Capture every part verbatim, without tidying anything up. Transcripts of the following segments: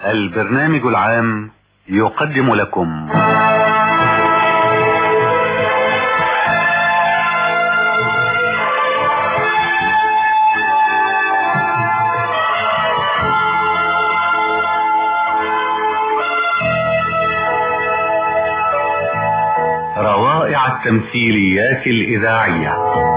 البرنامج العام يقدم لكم روائع التمثيليات الإذاعية.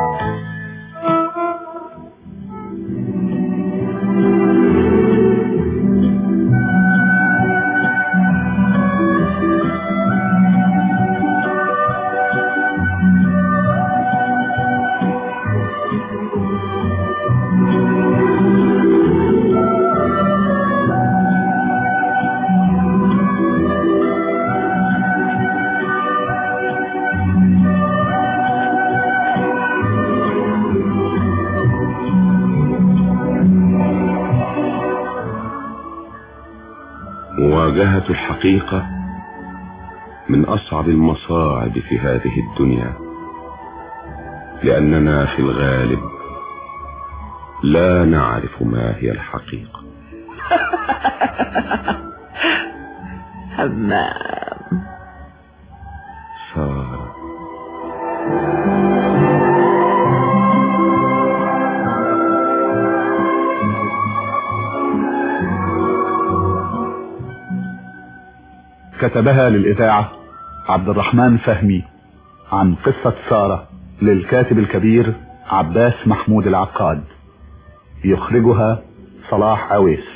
مواجهة الحقيقة من أصعب المصاعب في هذه الدنيا، لأننا في الغالب لا نعرف ما هي الحقيقة. همام سارة. كتبها للإذاعة عبد الرحمن فهمي عن قصة سارة للكاتب الكبير عباس محمود العقاد. يخرجها صلاح عويس.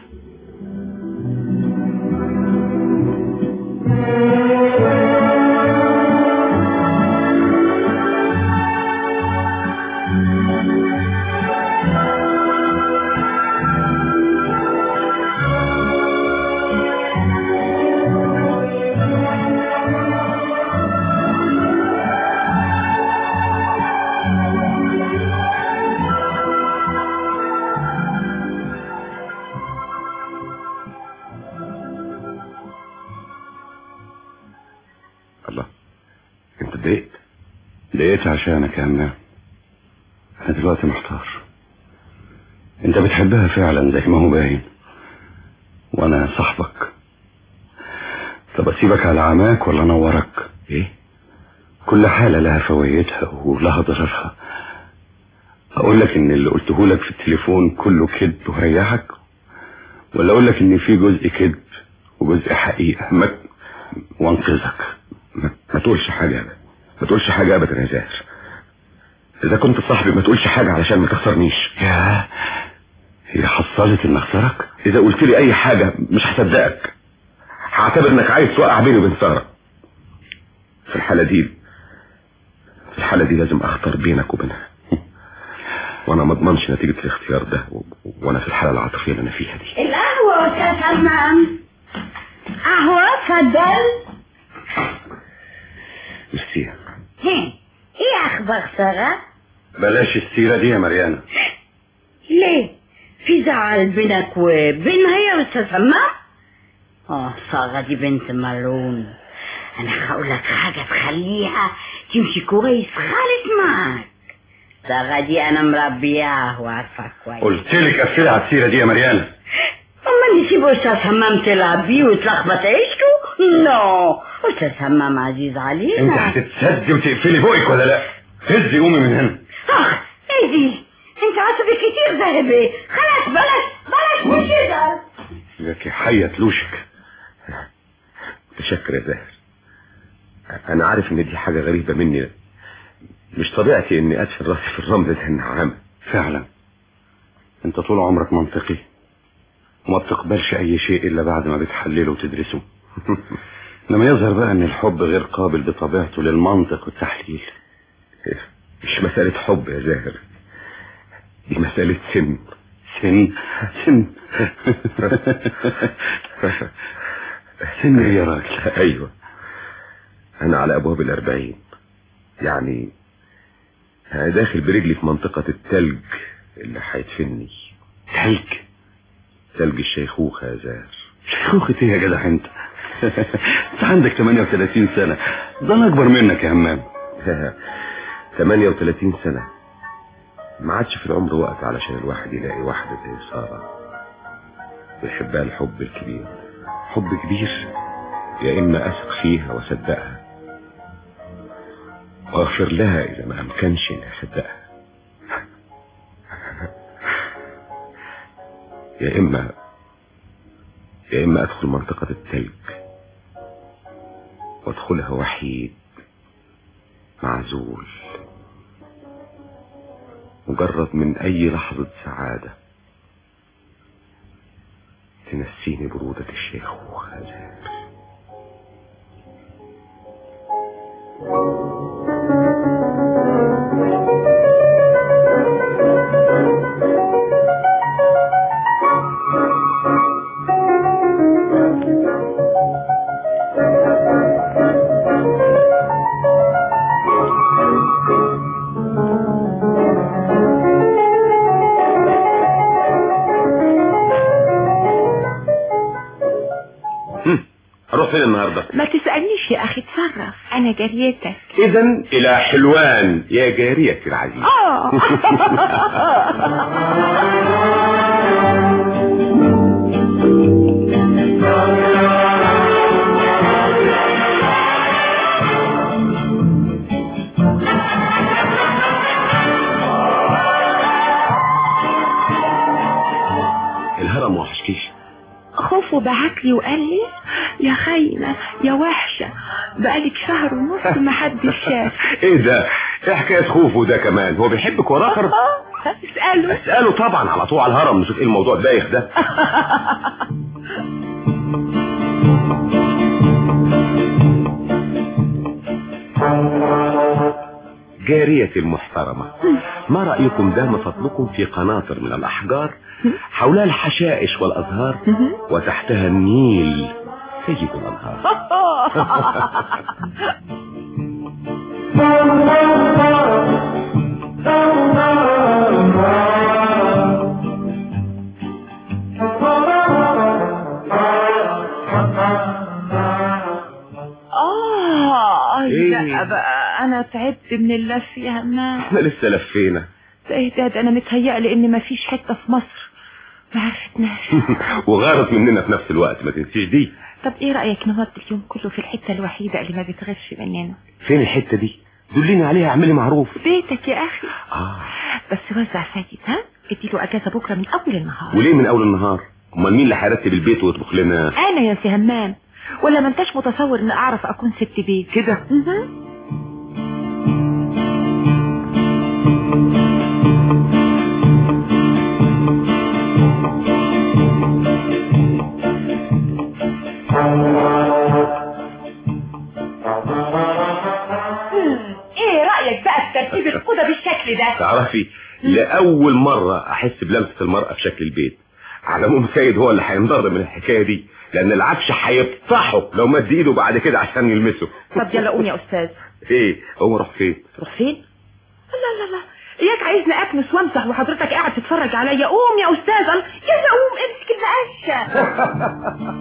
الله، انت اتضايقت؟ اتضايقت عشانك يا همام. انا دلوقتي محتار. انت بتحبها فعلا زي ما هو باين، وانا صاحبك. طب اسيبك على عماك ولا انورك؟ ايه؟ كل حالة لها فوائدها ولها ضررها. اقول لك ان اللي قلته لك في التليفون كله كذب وهريحك، ولا اقول لك ان في جزء كذب وجزء حقيقة ما وانقذك؟ ما, ما تقولش حاجة أبدا، ما تقولش حاجة أبدا يا زاهر. إذا كنت صاحبي ما تقولش حاجة علشان ما تخسرنيش. يا هي حصلت إن أخسرك؟ إذا قلت لي أي حاجة مش هصدقك، هعتبر إنك عايز توقع بيني وبين سارة. في الحالة دي في الحالة دي لازم أختار بينك وبينها، وأنا ما أضمنش نتيجة الاختيار ده و... وأنا في الحالة العاطفية اللي أنا فيها دي. القهوة يا همام. قهوة اتفضل. ميرسي. ايه اخبار سارة؟ بلاش السيرة دي يا مريانة. ليه؟ في زعل بينك وبينها يا استاذ همام؟ اه سارة دي بنت ملعون. انا هقول لك حاجة تخليها تمشي كويس خالص معاك. سارة دي انا مربياها وعارفة كويس. قلت لك قفلي على السيرة دي يا مريانة. اما نسيب استاذ همام تلعب بيه وتلخبط عيشته؟ نو، استاذ همام عزيز علينا. انت هتتسدي وتقفلي بوقك ولا لا؟ هزي قومي من هنا. اخ ايه دي؟ انت عصبي كتير ذهبي. خلاص بلاش بلاش كده. لك حية تلوشك. متشكر يا زاهر. انا عارف ان دي حاجة غريبة مني، مش طبيعتي اني ادفن راسي في الرمل زي النعامة. فعلا انت طول عمرك منطقي وما بتقبلش اي شيء الا بعد ما بتحلله وتدرسه. لما يظهر بقى ان الحب غير قابل بطبيعته للمنطق والتحليل. مش مسألة حب يا زاهر، دي مسألة سن. سن سن سن ايه يا راجل؟ ايوه انا على ابواب الاربعين، يعني انا داخل برجلي في منطقة التلج اللي هيدفني. تلج؟ تلج الشيخوخة يا زاهر. شيخوخة ايه يا جدع انت؟ انت عندك ثمانية وثلاثين سنة، ده انا اكبر منك يا همام. ثمانية وثلاثين سنة ما عادش في العمر وقت علشان الواحد يلاقي واحدة زي سارة بيحبها الحب الكبير. حب كبير، يا اما اثق فيها واصدقها واغفر لها اذا ما امكنش اني اصدقها، يا اما يا اما ادخل منطقة التلج وادخلها وحيد معزول، مجرد من اي لحظة سعادة تنسيني برودة الشيخوخة. هروح فين النهارده؟ ما تسألنيش يا اخي، اتصرف، انا جاريتك. اذا الى حلوان يا جاريتي العزيزة. اه الهرم وحشكيش؟ خوفه بعتلي وقال لي يا خاينة يا وحشة، بقالك شهر ونص ما حدش شاف. ايه ده؟ ايه حكاية خوفه ده كمان؟ هو بيحبك ورا اخر؟ اسأله اسأله طبعا، على طول على الهرم نشوف ايه الموضوع البايخ ده. جاريتي المحترمة، ما رأيكم دام فضلكم في قناطر من الأحجار حولها الحشائش والأزهار وتحتها النيل سيد الأنهار. لا بقى انا تعبت من اللف يا همام. احنا لسه لفينا. ده ده انا متهيألي ان مفيش حتة في مصر ما عرفتناش. وغارت مننا في نفس الوقت، ما تنسيش دي. طب ايه رأيك نقضي اليوم كله في الحتة الوحيدة اللي ما بتغش مننا؟ فين الحتة دي؟ دليني عليها، اعملي معروف. بيتك يا اخي. اه بس وزع سيد، ها اديله اجازة بكرة من اول النهار. وليه من اول النهار؟ امال مين اللي هيرتب البيت ويطبخ لنا؟ انا يا سي همام، ولا ما انتش متصور ان اعرف اكون ست بيت كده؟ ايه رأيك بقى في ترتيب الأوضة بالشكل ده؟ تعرفي لأول مرة أحس بلمسة المرأة في شكل البيت. على العموم سيد هو اللي هينضر من الحكاية دي، لأن العفش هيفتحه لو مد إيده بعد كده عشان يلمسه. طب يلا قوم يا أستاذ. إيه؟ قوم أروح فين؟ تروح فين؟ لا لا لا إياك عايزني أكنس وامسح وحضرتك قاعد تتفرج عليا. قوم يا أستاذ. يلا قوم امسك المقشة.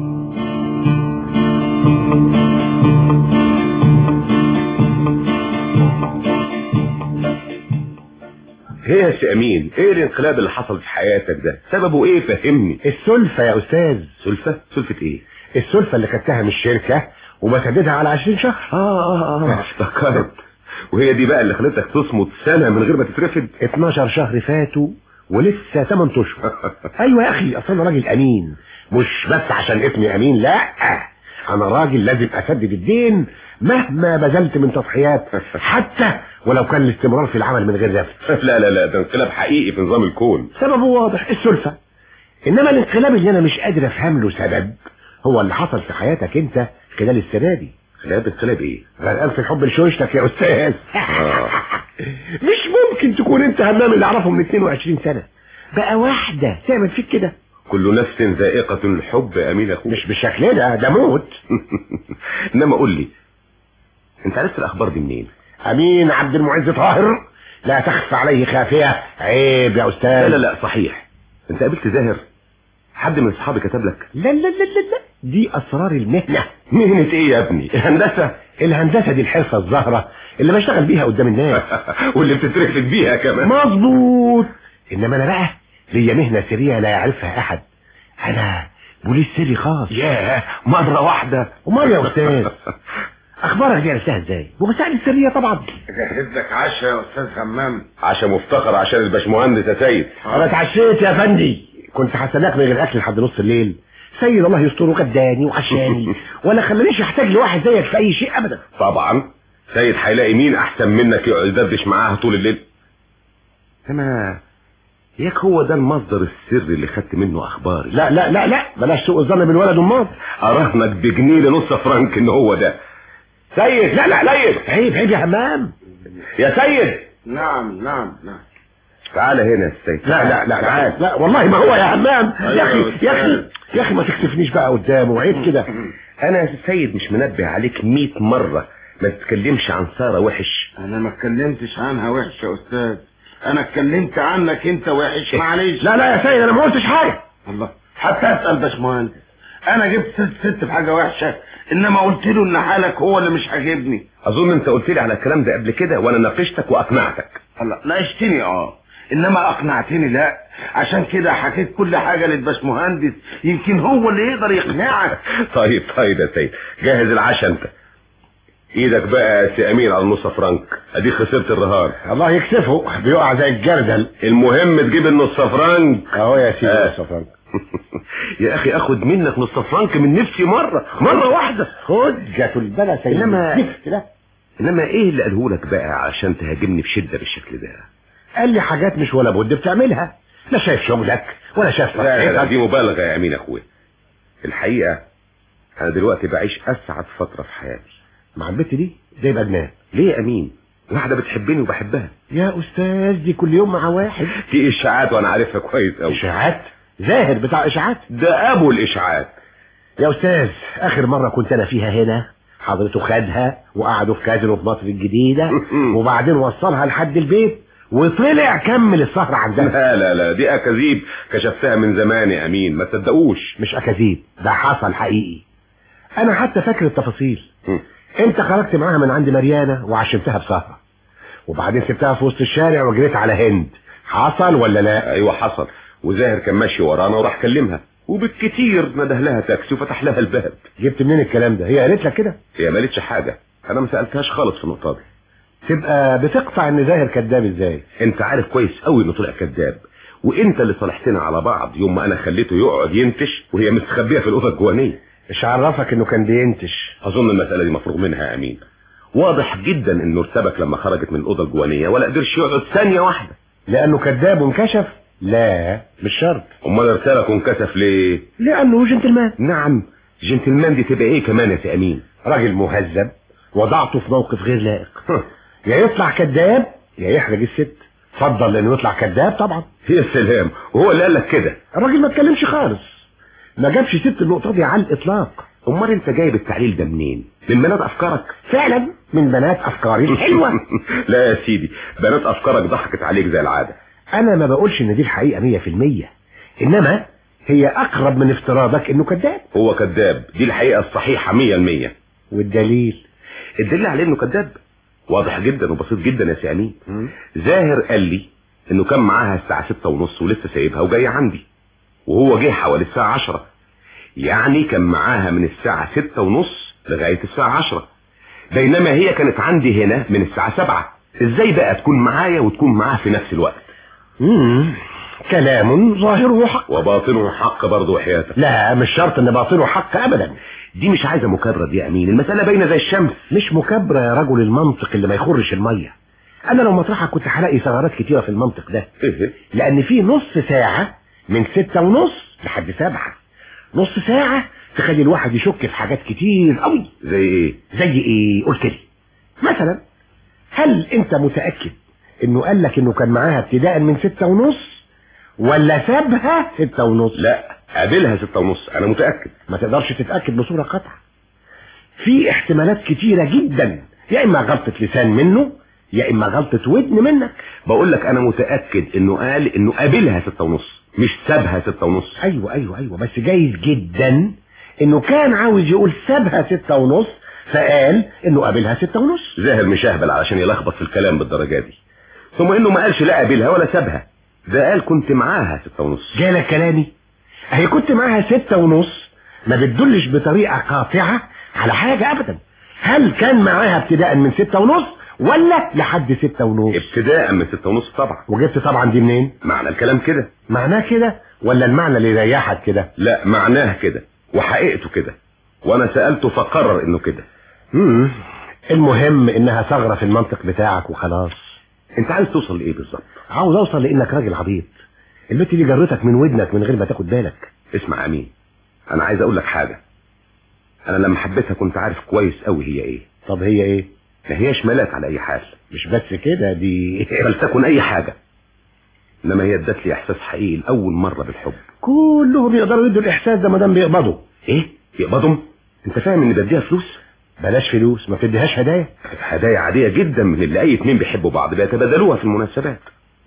ايه يا سي امين؟ ايه الانقلاب اللي حصل في حياتك ده؟ سببه ايه؟ فهمني. السلفة يا استاذ. سلفة؟ سلفة ايه؟ السلفة اللي خدتها من الشركة وبسددها على عشرين شهر. اه اه اه افتكرت. وهي دي بقى اللي خلتك تصمت سنة من غير ما تترفد؟ اتناشر شهر فاتوا ولسه تمن اشهر. ايوه يا اخي، اصل انا راجل امين، مش بس عشان اسمي امين، لا انا راجل لازم اسدد الدين مهما بذلت من تضحيات، حتى ولو كان الاستمرار في العمل من غير رفض. لا لا لا، ده انقلاب حقيقي في نظام الكون. سببه واضح، السلفة. انما الانقلاب اللي انا مش قادر افهم له سبب هو اللي حصل في حياتك انت خلال السنة دي. انقلاب؟ انقلاب ايه؟ غرقان في الحب لشوشتك يا استاذ. مش ممكن تكون انت همام اللي اعرفه من اتنين وعشرين سنة بقى واحدة تعمل فيك كده. كل نفس ذائقة الحب امين اخوك. مش بالشكل ده، ده موت. انما قول لي، انت عرفت الاخبار دي منين؟ امين عبد المعز طاهر لا تخفى عليه خافية. عيب يا استاذ. لا لا لا صحيح، انت قابلت زاهر؟ حد من اصحابي كتب لك؟ لا لا لا لا لا، دي اسرار المهنة. مهنة ايه يا ابني؟ الهندسة. الهندسة دي الحرفة الزهرة اللي بشتغل بيها قدام الناس. واللي بتترفد بيها كمان. مظبوط. انما انا بقى ليا مهنة سرية لا يعرفها احد. انا بوليس سري خاص. ياه مرة واحدة. امال يا استاذ اخبارك دي عرفتها ازاي؟ بوسائل السريه طبعا. جهز لك عشاء يا استاذ همام. عشاء مفتخر عشان الباشمهندس يا سيد. انا اتعشيت يا فندي، كنت هستناك من غير اكل لحد نص الليل. سيد الله يستره غداني وعشاني ولا خلانيش احتاج لواحد زيك في اي شيء ابدا. طبعا سيد هيلاقي مين احسن منك يقعد يدردش معاها طول الليل. انا ياك هو ده المصدر السري اللي خدت منه اخباري. لا لا لا لا بلاش سوء الظن بالولد امال. اراهنك بجنيه لنص فرنك ان هو ده. سيد لا لا سيد. عيب عيب يا همام. يا سيد. نعم نعم نعم. تعال هنا يا سيد. لا لا لا تعال. لا والله ما هو يا همام. يا اخي يا اخي يا اخي ما تكسفنيش بقى قدامه، عيب كده. انا يا سيد مش منبه عليك مئة مرة ما تتكلمش عن سارة وحش. انا ما اتكلمتش عنها وحش يا استاذ، انا اتكلمت عنك انت وحش. معلش. لا لا يا سيد انا ما قلتش حاجه. الله، حتى اسال باشمهندس انا جبت ست ست في حاجه وحشه، انما قلت له ان حالك هو اللي مش عاجبني. اظن انت قلت لي على الكلام ده قبل كده وانا ناقشتك واقنعتك. الله، ناقشتني اه انما اقنعتني لا، عشان كده حكيت كل حاجه للباشمهندس يمكن هو اللي يقدر يقنعك. طيب طيب يا سيد جهز العشاء انت. ايدك بقى يا سي امين على النص فرنك، اديك خسرت الرهان. الله يكسفه بيقع زي الجردل. المهم تجيب النص فرنك اهو يا سيدي. آه. نص فرنك. يا اخي اخد منك نص فرنك من نفسي مرة مرة واحدة. خد جاتوا البلا سيدي. انما زفت ده. انما ايه اللي قاله لك بقى عشان تهاجمني بشدة بالشكل ده؟ قال لي حاجات مش ولا بد بتعملها، لا شايف شغلك ولا شايف. لا لا دي مبالغة يا امين اخويا. الحقيقة انا دلوقتي بعيش اسعد فترة في حياتي مع البت دي زي بدنان. ليه يا امين؟ واحدة بتحبني وبحبها. يا استاذ دي كل يوم مع واحد. في اشاعات وانا عارفها كويس قوي. اشاعات؟ زاهر بتاع اشاعات ده ابو الاشاعات يا استاذ. اخر مرة كنت انا فيها هنا حضرته خدها وقعدوا في كازينو في مصر الجديدة وبعدين وصلها لحد البيت وطلع كمل السهرة عندنا. لا لا لا دي اكاذيب كشفتها من زمان يا امين، ما تصدقوش. مش اكاذيب، ده حصل حقيقي. انا حتى فاكر التفاصيل. انت خرجت معاها من عند مريانة وعشمتها بسهرة وبعدين سبتها في وسط الشارع وجريت على هند، حصل ولا لا؟ ايوه حصل، وزاهر كان ماشي ورانا وراح كلمها وبالكتير نده لها تاكسي وفتح لها الباب. جبت منين الكلام ده؟ هي قالت لك كده؟ هي ما قالتش حاجه، انا ما سالتهاش خالص في النقطه دي. تبقى بتقطع ان زاهر كذاب ازاي؟ انت عارف كويس قوي انه طلع كذاب، وانت اللي صالحتنا على بعض يوم ما انا خليته يقعد ينتش وهي مستخبيه في الاوضه الجوانيه. مش عرفك انه كان بينتش؟ اظن المساله دي مفروغ منها يا امين. واضح جدا انه ارتبك لما خرجت من الاوضه الجوانيه ولا قدرش يقعد ثانيه واحده. لانه كذاب وانكشف؟ لا مش شرط. امال ارتبك وانكشف ليه؟ لانه جنتلمان. نعم جنتلمان دي تبقى ايه كمان يا سي امين؟ راجل مهذب وضعته في موقف غير لائق. يا يطلع كذاب يا يحرج الست. اتفضل لانه يطلع كذاب طبعا. يا سلام، وهو اللي قال لك كده؟ الراجل ما اتكلمش خالص، ما جابش ست النقطه دي على الاطلاق. امال انت جايب التعليل ده منين؟ من بنات افكارك؟ فعلا من بنات افكاري الحلوه. لا يا سيدي، بنات افكارك ضحكت عليك زي العاده. انا ما بقولش ان دي الحقيقه مية في المية، انما هي اقرب من افتراضك انه كذاب. هو كذاب، دي الحقيقه الصحيحه مية المية. والدليل؟ الدليل عليه انه كذاب واضح جدا وبسيط جدا يا سي امين. زاهر قال لي انه كان معاها الساعه ستة ونص ولسه سايبها وجاي عندي، وهو جه حوالي الساعه عشرة، يعني كان معاها من الساعه ستة ونص لغايه الساعه عشرة، بينما هي كانت عندي هنا من الساعه سبعة. ازاي بقى تكون معايا وتكون معاها في نفس الوقت؟ امم كلام ظاهره حق وباطنه حق برضه وحياتك. لا مش شرط ان باطنه حق ابدا. دي مش عايزه مكابره دي يا امين، المساله باينه زي الشمس. مش مكابره يا رجل المنطق اللي ما يخرش الميه. انا لو مطرحك كنت هلاقي ثغرات كتيره في المنطق ده. لان في نص ساعه من ستة ونص لحد سبعة، نص ساعه تخلي الواحد يشك في حاجات كتير قوي. زي ايه؟ زي ايه؟ قلت لي مثلا هل انت متاكد انه قال لك انه كان معاها ابتداء من ستة ونص ولا سابها ستة ونص؟ لا قابلها ستة ونص، انا متاكد. ما تقدرش تتاكد بصوره قاطعه، في احتمالات كتيره جدا، يا اما غلطه لسان منه يا اما غلطه ودن منك. بقول لك انا متاكد انه قال انه قابلها ستة ونص مش سابها ستة ونص. ايوه ايوه ايوه بس جايز جدا انه كان عاوز يقول سابها ستة ونص فقال انه قابلها ستة ونص. زاهر مش اهبل علشان يلخبط في الكلام بالدرجه دي. ثم انه ما قالش لا قابلها ولا سابها، ده قال كنت معاها ستة ونص. جالك كلامي؟ اهي كنت معاها ستة ونص، ما بتدلش بطريقة قاطعة على حاجة ابدا. هل كان معاها ابتداء من ستة ونص ولا لحد ستة ونص؟ ابتداء من ستة ونص طبعا. وجبت طبعا دي منين؟ معنى الكلام كده. معناه كده ولا المعنى اللي يريحك كده؟ لا، معناه كده وحقيقته كده، وانا سألته فقرر انه كده. امم المهم انها ثغرة في المنطق بتاعك وخلاص. انت عايز توصل لايه بالظبط؟ عاوز اوصل لانك راجل عبيط. البت دي جرتك من ودنك من غير ما تاخد بالك. اسمع امين، انا عايز اقول لك حاجة. انا لما حبيتها كنت عارف كويس قوي هي ايه. طب هي ايه؟ ما هياش ملاك على اي حال. مش بس كده، دي فلتكن اي حاجة، انما هي ادت لي احساس حقيقي لاول مرة بالحب. كلهم يقدروا يدوا الاحساس ده ما دام بيقبضوا. ايه يقبضهم؟ انت فاهم اني بديها فلوس؟ بلاش فلوس، ما بتديهاش هدايا. هدايا عادية جدا من اللي اي اتنين بيحبوا بعض بيتبادلوها في المناسبات.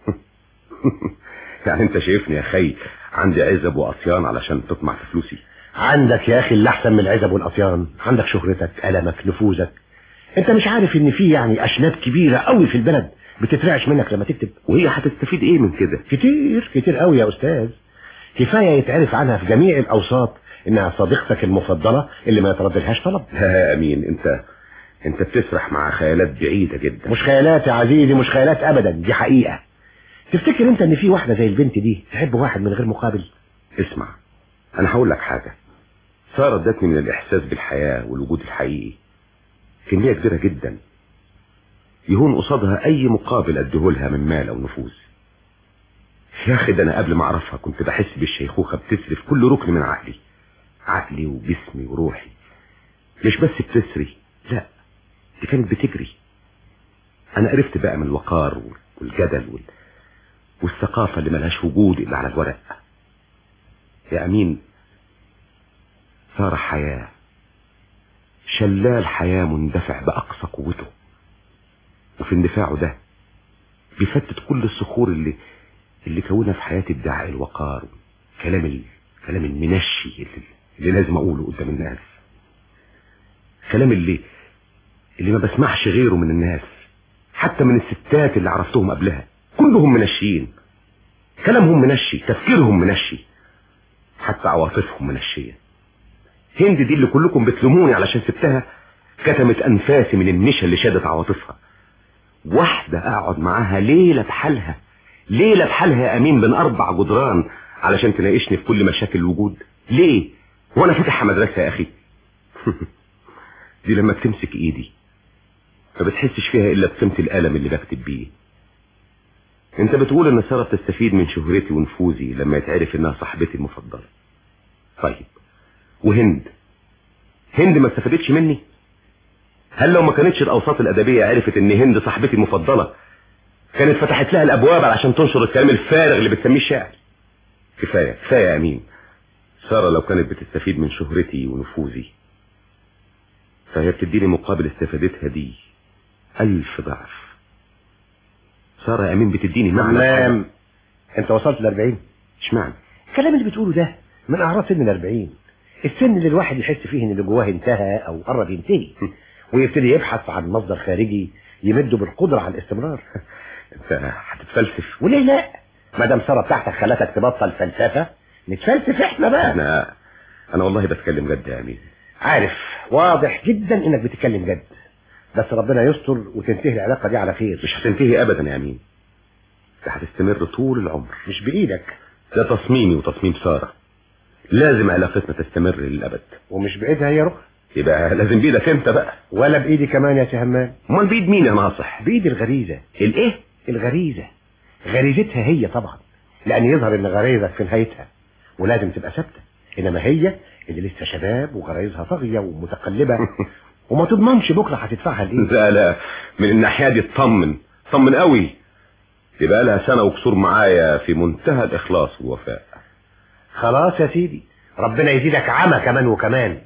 يعني انت شايفني يا خي عندي عزب واطيان علشان تطمع في فلوسي؟ عندك يا اخي اللي احسن من العزب والاطيان، عندك شهرتك، ألمك، نفوذك. انت مش عارف ان في يعني اشناب كبيرة قوي في البلد بتترعش منك لما تكتب؟ وهي هتستفيد ايه من كده؟ كتير كتير قوي يا استاذ. كفاية يتعرف عنها في جميع الاوساط انها صديقتك المفضلة اللي ما يتردلهاش طلب. لا امين، انت انت بتسرح مع خيالات بعيدة جدا. مش خيالات يا عزيزي، مش خيالات ابدا، دي حقيقة. تفتكر انت ان في واحدة زي البنت دي تحب واحد من غير مقابل؟ اسمع، انا هقول لك حاجة. سارة ادتني من الاحساس بالحياة والوجود الحقيقي كمية كبيرة جدا يهون قصادها اي مقابل اديهولها من مال او نفوذ. يا اخي ده انا قبل ما اعرفها كنت بحس بالشيخوخة بتسري في كل ركن من عقلي، عقلي وجسمي وروحي. مش بس بتسري، لا دي كانت بتجري. انا قرفت بقى من الوقار والجدل وال... والثقافة اللي ملهاش وجود الا على الورق. يا امين، صار حياة، شلال حياة مندفع باقصى قوته، وفي اندفاعه ده بيفتت كل الصخور اللي اللي كونها في حياتي ادعاء الوقار، كلام ال... كلام المنشي اللي, اللي لازم اقوله قدام الناس، كلام اللي اللي ما بسمعش غيره من الناس، حتى من الستات اللي عرفتهم قبلها كلهم منشيين. كلامهم منشي، تفكيرهم منشي، حتى عواطفهم منشية. هند دي اللي كلكم بتلوموني علشان سبتها كتمت انفاسي من النشا اللي شادت عواطفها. واحدة اقعد معاها ليلة بحالها، ليلة بحالها يا امين بين اربع جدران علشان تناقشني في كل مشاكل الوجود؟ ليه؟ وانا فاتحة مدرسة يا اخي؟ دي لما بتمسك ايدي ما بتحسش فيها الا بقيمة القلم اللي بكتب بيه. انت بتقول ان سارة تستفيد من شهرتي ونفوذي لما يتعرف انها صاحبتي المفضلة. طيب وهند، هند ما استفادتش مني؟ هل لو ما كانتش الاوساط الادبية عرفت ان هند صاحبتي المفضلة كانت فتحت لها الابواب علشان تنشر الكلام الفارغ اللي بتسميه الشعر؟ كفاية كفاية يا امين. سارة لو كانت بتستفيد من شهرتي ونفوذي فهي بتديني مقابل استفادتها دي ألف ضعف. سارة يا أمين بتديني معنى. تمام، أنت وصلت لأربعين. اشمعنى؟ الكلام اللي بتقوله ده من أعراض سن الأربعين، السن اللي الواحد يحس فيه إن اللي جواه انتهى أو قرب ينتهي ويبتدي يبحث عن مصدر خارجي يمده بالقدرة على الاستمرار. أنت هتتفلسف؟ وليه لا؟ ما دام سارة بتاعتك خلتك تبطل فلسفة نتفلسف إحنا بقى. أنا أنا والله بتكلم جد يا أمين. عارف، واضح جدا إنك بتتكلم جد، بس ربنا يستر وتنتهي العلاقة دي على خير. مش هتنتهي أبدا يا أمين، ده هتستمر طول العمر. مش بإيدك، ده تصميمي وتصميم سارة، لازم علاقتنا تستمر للأبد. ومش بإيدها هي رخ، يبقى لازم بإيدك أنت بقى. ولا بإيدي كمان يا سهمان. أمال بإيد مين يا ناصح؟ بإيد الغريزة. الإيه؟ الغريزة، غريزتها هي طبعا، لأن يظهر إن غريزك في نهايتها ولازم تبقى ثابتة، إنما هي اللي لسه شباب وغريزها طاغية ومتقلبة وما تضمنش بكرة هتدفعها لإيه. لا لا، من الناحية دي اطمن، اطمن قوي. يبقى لها سنة وكسور معايا في منتهى الإخلاص والوفاء. خلاص يا سيدي، ربنا يزيدك عمى كمان وكمان.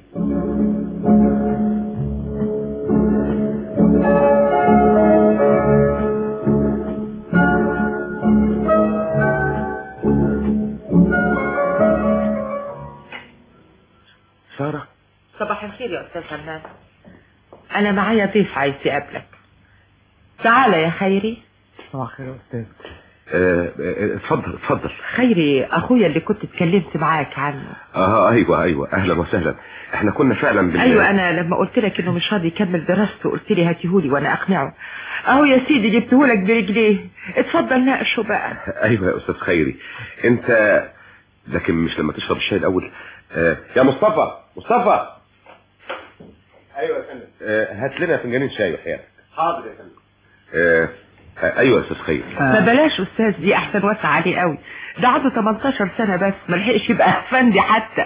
سارة، صباح الخير يا أستاذ فنان، أنا معايا ضيف عايز يقابلك. تعال يا خيري. صباح الخير يا أستاذ. اتفضل اتفضل. خيري اخويا اللي كنت اتكلمت معاك عنه. اه ايوه ايوه اهلا وسهلا. احنا كنا فعلا بال... ايوه انا لما قلت لك انه مش راضي يكمل دراسته قلت لي هاتيهولي وانا اقنعه. اهو يا سيدي جبتهولك برجليه، اتفضل ناقشه بقى. ايوه يا استاذ خيري انت، لكن مش لما تشرب الشاي الاول. آه يا مصطفى مصطفى. ايوه يا فندم. آه هات لنا فنجانين شاي وحياتك. حاضر يا فندم. آه ايوه يا استاذ خيري. ما بلاش استاذ دي احسن، وسع عليه قوي، ده عنده تمنتاشر سنة بس ما لحقش يبقى افندي حتى.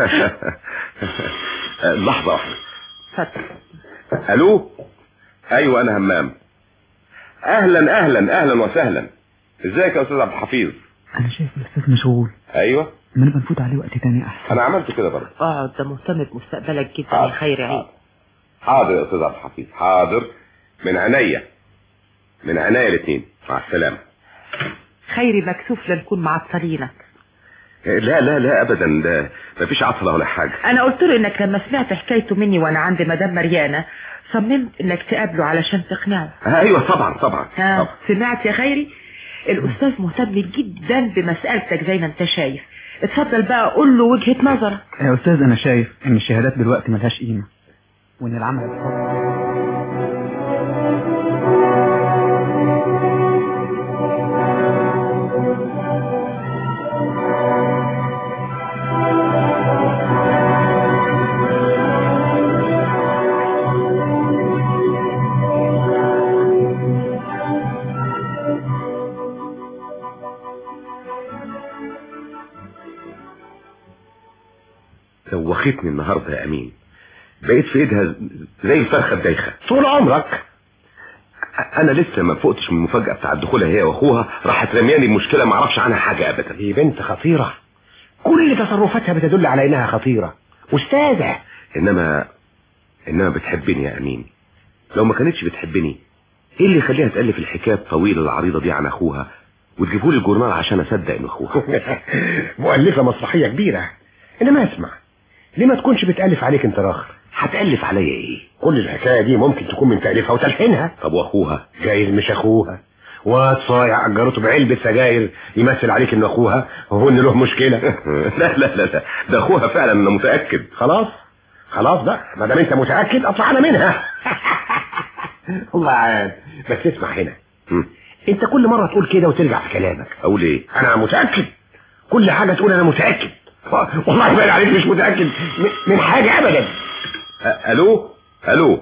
لحظة واحدة. اتفضل. الو. ايوه انا همام. اهلا اهلا اهلا وسهلا. ازيك يا استاذ عبد الحفيظ؟ انا شايف الاستاذ مشغول. ايوه ما نبقى نفوت عليه وقت تاني احسن. انا عملت كده برضه. اقعد، ده مهتم بمستقبلك جدا يا خيري. عيد. حاضر يا استاذ عبد الحفيظ حاضر، من عينيا من عينيا الاثنين. مع السلامة. خيري مكسوف لنكون معطلينك. لا لا لا ابدا، ده مفيش عطلة ولا حاجة. انا قلت له انك لما سمعت حكايته مني وانا عند مدام مريانة صممت انك تقابله علشان تقنعه. ايوه طبعا طبعا. ها طبعا. سمعت يا خيري؟ الاستاذ مهتم جدا بمسألتك زي ما انت شايف. اتفضل بقى قول له وجهة نظرك. يا استاذ انا شايف ان الشهادات دلوقتي ملهاش قيمة، وان العمل الحر دوختني النهارده يا امين، بقيت في ايدها زي الفرخه الدايخه. طول عمرك. انا لسه ما فقتش من المفاجاه بتاع دخولها هي واخوها، راحت رمياني بمشكله ما اعرفش عنها حاجه ابدا. هي بنت خطيره، كل تصرفاتها بتدل على انها خطيره استاذه. انما انما بتحبني يا امين. لو ما كانتش بتحبني ايه اللي يخليها تالف الحكايه الطويله العريضه دي عن اخوها وتجيبولي الجورنال عشان اصدق ان اخوها؟ مؤلفه مسرحيه كبيره. انما اسمع، ليه ما تكونش بتالف عليك انت راخر؟ هتالف عليا ايه؟ كل الحكايه دي ممكن تكون من تاليفها وتلحينها. طب واخوها؟ جايز مش اخوها، واد صايع اجرته بعلبه سجاير يمثل عليك انه اخوها وهو ان له مشكله. لا لا لا لا، ده اخوها فعلا، انا متاكد. خلاص خلاص بقى، ما دام انت متاكد اطلعنا منها. الله عاد. بس اسمع هنا، م. انت كل مره تقول كده وترجع في كلامك. اقول ايه؟ انا متاكد. كل حاجه تقول انا متاكد. والله باين عليك مش متاكد من حاجه ابدا. الو الو.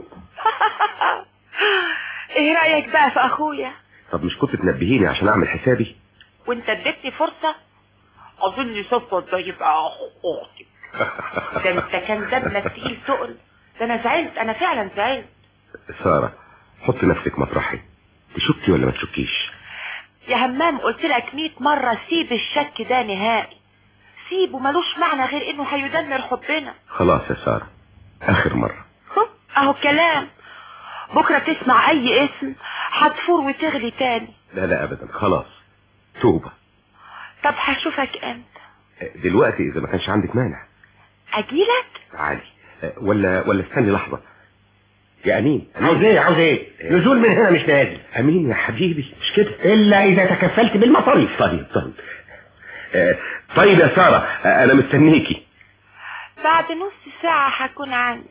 ايه رايك بقى في اخويا؟ طب مش كنت تنبهيني عشان اعمل حسابي؟ وانت اديتني فرصه؟ اظن صفوت ده يبقى اختك. ده انت كان دمك تقيل تقل. ده انا زعلت، انا فعلا زعلت. ساره حط نفسك مطرحي، تشكي ولا ما تشكيش؟ يا همام قلت لك مية مره سيب الشك ده نهائي، سيبه، ملوش معنى غير انه هيدمر حبنا. خلاص يا ساره اخر مره. اهو كلام، بكره تسمع اي اسم هتفور وتغلي تاني. لا لا ابدا، خلاص توبه. طب هشوفك امتى؟ دلوقتي اذا ما كانش عندك مانع. اجيلك؟ تعالي، ولا ولا استني لحظه يا امين. عاوز ايه عاوز ايه؟ نزول من هنا مش نازل. امين يا حبيبي مش كده، الا اذا تكفلت بالمصاريف. طيب طيب آه طيب يا ساره، آه انا مستنيكي. بعد نص ساعه هكون عندك.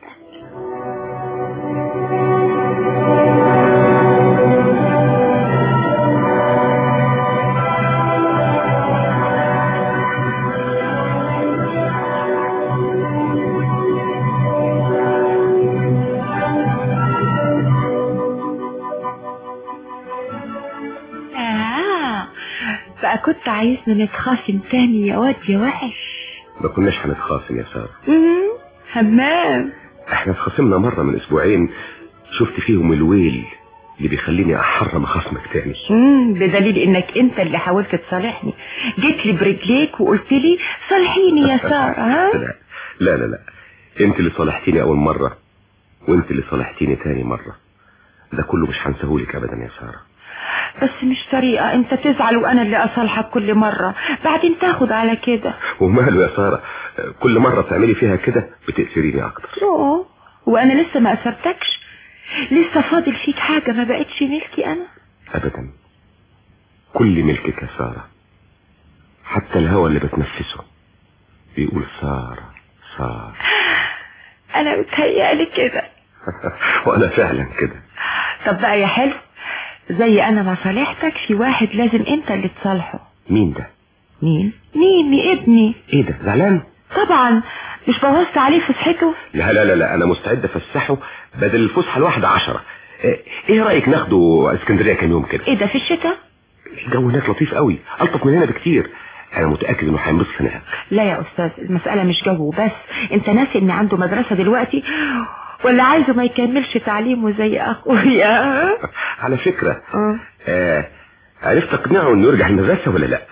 بقى كنت عايزنا نتخاصم تاني يا واد يا وحش. ما كناش هنتخاصم يا ساره. امم همام، احنا اتخاصمنا مره من اسبوعين، شفت فيهم الويل اللي بيخليني احرم خصمك تاني. امم بدليل انك انت اللي حاولت تصالحني، جيت لي برجليك وقلت لي صالحيني يا ساره. ها لا لا لا لا، انت اللي صالحتيني اول مره وانت اللي صالحتيني تاني مره، ده كله مش هنساهولك ابدا يا ساره. بس مش طريقة انت تزعل وانا اللي اصالحك كل مرة، بعدين تاخد على كده. وماله يا سارة، كل مرة تعملي فيها كده بتأثريني اكتر. اوه، وانا لسه ما اثرتكش؟ لسه فاضل فيك حاجة ما بقتش ملكي انا؟ ابدا كل ملكك يا سارة، حتى الهوى اللي بتنفسه بيقول سارة سارة. انا متهيألي كده. وانا فعلا كده. طب بقى يا حلو، زي انا ما صالحتك في واحد لازم انت اللي تصالحه. مين ده؟ مين مين ابني. ايه ده زعلان؟ طبعا، مش بوظت عليه فسحته. لا لا لا لا انا مستعد افسحه بدل الفسحه الواحده عشرة. ايه رايك ناخده اسكندريه كام يوم كده؟ ايه ده في الشتاء؟ الجو هناك لطيف قوي، الطف من هنا بكتير. انا متاكد انه هينبسط هناك. لا يا استاذ، المساله مش جو بس، انت ناسي ان عنده مدرسه دلوقتي، ولا عايزه ما يكملش تعليمه زي اخويا؟ على فكره اه, آه عرفت اقنعه انه يرجع المدرسه ولا لا؟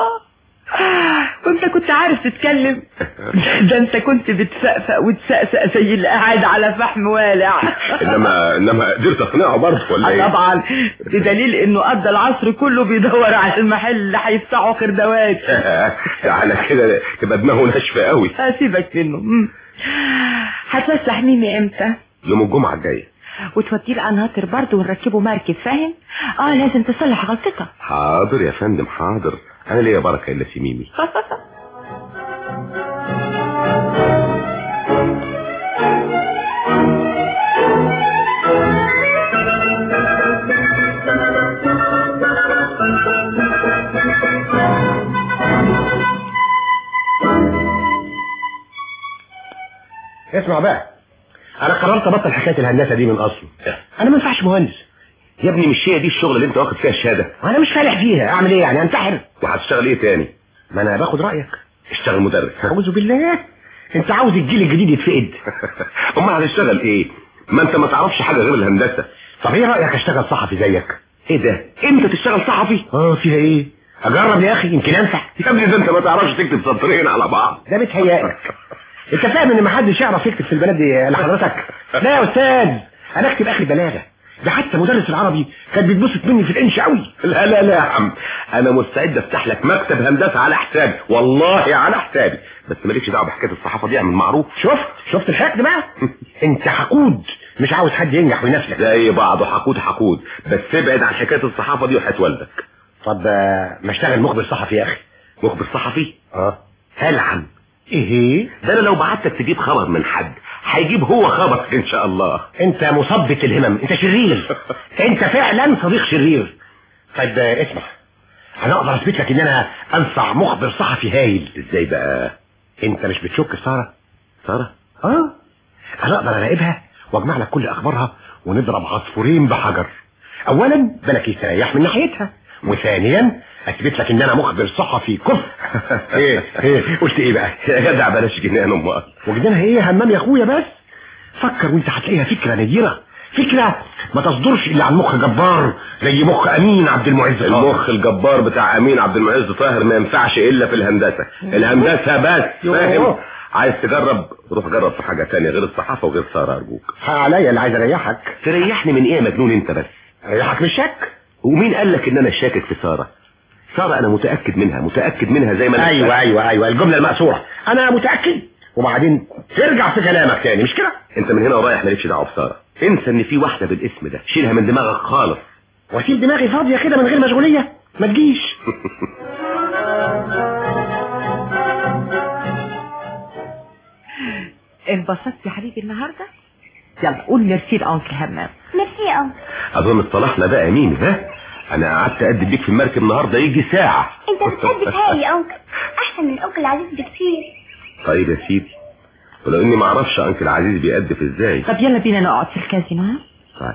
وانت كنت عارف تتكلم؟ ده انت كنت بتفقفق وتسقسق زي اللي قاعد على فحم والع. انما انما قدرت اقنعه برضه ولا ايه؟ طبعا، بدليل انه قضى العصر كله بيدور على المحل اللي هيفتحه خردوات. على كده تبقى دماغه ناشفه قوي. هسيبك منه. هتفسح ميمي امتى؟ يوم الجمعه الجايه. وتوديه القناطر برضه ونركبه مركب، فاهم؟ اه لازم تصلح غلطتك. حاضر يا فندم حاضر، انا ليا بركه الا في ميمي. اسمع بقى، انا قررت ابطل حكايه الهندسه دي من اصله. انا ما ينفعش مهندس يا ابني. مش هي دي الشغل اللي انت واخد فيها الشهاده؟ وانا مش فالح فيها، اعمل ايه يعني؟ انتحر؟ وهتشتغل ايه تاني؟ ما انا باخد رايك. اشتغل مدرس. اعوذ بالله، انت عاوز الجيل الجديد يتفقد؟ امال هتشتغل ايه؟ ما انت ما تعرفش حاجه غير الهندسه. طب ايه رايك اشتغل صحفي زيك؟ ايه ده؟ انت تشتغل صحفي؟ اه فيها ايه؟ اجرب يا اخي يمكن انفع. يا ابني ده انت ما تعرفش تكتب سطرين على بعض. ده بيتهيألك. انت فاهم ان ما حدش يعرف يكتب في البلد دي لحضرتك؟ لا يا استاذ، انا اكتب اخر بلاغه. ده حتى مدرس العربي كان بيتبسط مني في الانش قوي. لا لا لا يا عم، انا مستعد افتح لك مكتب هندسه على حسابي، والله على حسابي، بس مالكش دعوه بحكايه الصحافه دي، اعمل معروف. شفت شفت الحقد بقى؟ انت حقود، مش عاوز حد ينجح وينافسك. زي بعضه، حقود حقود، بس ابعد عن حكايه الصحافه دي وهتولدك. طب ما اشتغل مخبر صحفي يا اخي. مخبر صحفي؟ اه. هلعن. ايه ده انا لو بعتك تجيب خبر من حد هيجيب هو خبر ان شاء الله. انت مثبت الهمم، انت شرير. انت فعلا صديق شرير. طيب اسمع، انا اقدر اثبت لك ان انا انصع مخبر صحفي هايل. ازاي بقى؟ انت مش بتشك ساره؟ ساره؟ اه. انا اقدر اراقبها واجمع لك كل اخبارها ونضرب عصفورين بحجر. اولا بالك يستريح من ناحيتها، وثانيا اثبت لك ان انا مخبر صحفي كفر. ايه ايه قلت ايه بقى؟ يا جدع بلاش جنان امال. وجنانها ايه يا همام يا اخويا؟ بس فكر وانت هتلاقيها فكره نيره، فكره ما تصدرش الا عن مخ جبار زي مخ امين عبد المعز. المخ الجبار بتاع امين عبد المعز طاهر ما ينفعش الا في الهندسه. الهندسه بس، فاهم؟ عايز تجرب روح جرب في حاجه تانية غير الصحافه وغير ساره ارجوك. عليا اللي عايز اريحك. تريحني من ايه يا مجنون انت؟ بس اريحك من الشك. ومين قال لك ان انا شاكك في ساره؟ ساره انا متاكد منها، متاكد منها زي ما انا. ايوه ايوه ايوه الجمله المأثوره، انا متاكد، وبعدين ترجع في كلامك تاني، مش كده؟ انت من هنا ورايح مالكش دعوه بساره، انسى ان في واحده بالاسم ده، شيلها من دماغك خالص. واسيب دماغي فاضيه كده من غير مشغوليه؟ ما تجيش. انبسطت يا حبيبي النهارده؟ يلا قول ميرسي لأنكل همام. ميرسي يا أنكل. اظن اصطلحنا بقى يا ميمي. ها انا قعدت ادب بيك في المركب النهارده يجي ساعه. انت بتحب تهاي يا أنكل، احسن من أنكل العزيز بكتير. طيب يا سيدي، ولو اني ما اعرفش انكل العزيز بيأدب ازاي. طب يلا بينا نقعد في الكازينو. ها طيب.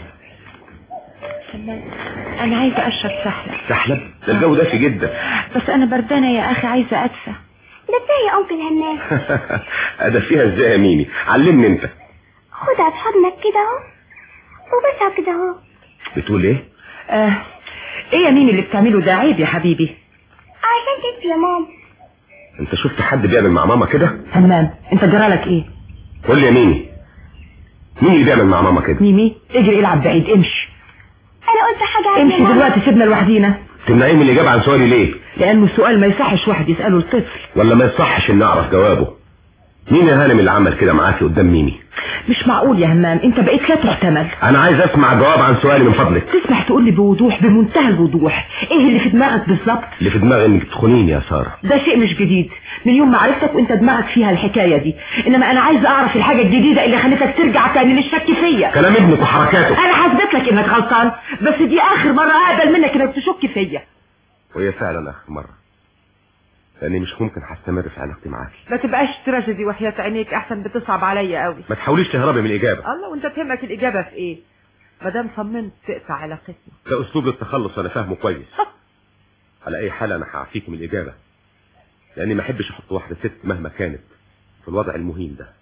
انا عايزه اشرب سحلب. سحلب؟ ده الجو دافي جدا. بس انا بردانه يا اخي، عايزه ادفى. ده ازاي يا أنكل همام؟ ادفيها ازاي يا ميمي؟ علمني انت. خدها في حضنك كده اهو وبسها كده اهو. بتقول ايه؟ آه. ايه يا ميمي اللي بتعمله ده؟ عيب يا حبيبي. عشان تدفي يا ماما. انت شفت حد بيعمل مع ماما كده؟ همام انت جرالك ايه؟ قول لي يا ميمي، مين اللي بيعمل مع ماما كده؟ ميمي اجري العب بعيد، امشي. انا قلت حاجه. امشي دلوقتي، سيبنا لوحدينا. تمنعيه من الاجابه عن سؤالي ليه؟ لانه السؤال ما يصحش واحد يساله الطفل. ولا ما يصحش ان اعرف جوابه؟ مين يا هانم اللي عمل كده معاكي قدام ميمي؟ مش معقول يا همام، انت بقيت لا تحتمل. انا عايز اسمع جواب عن سؤالي من فضلك. تسمح تقول لي بوضوح، بمنتهى الوضوح، ايه اللي في دماغك بالظبط؟ اللي في دماغي انك تخونيني يا ساره. ده شيء مش جديد، من يوم ما عرفتك وانت دماغك فيها الحكايه دي، انما انا عايز اعرف الحاجه الجديده اللي خلتك ترجع تاني للشك فيا. كلام ابنك وحركاته. انا حسبت لك انك غلطان، بس دي اخر مره اقبل منك انك تشك فيا. وهي فعلا اخر مره، لاني مش ممكن هستمر في علاقتي معاكي. ما تبقاش تراجيدي وحياة عينيك، احسن بتصعب عليا قوي. ما تحاوليش تهربي من الاجابه. الله، وانت تهمك الاجابه في ايه؟ ما دام صممت تقطع علاقتنا. ده اسلوب للتخلص وانا فاهمه كويس. على اي حال انا هعفيك من الاجابه، لاني ما احبش احط واحده ست مهما كانت في الوضع المهين ده.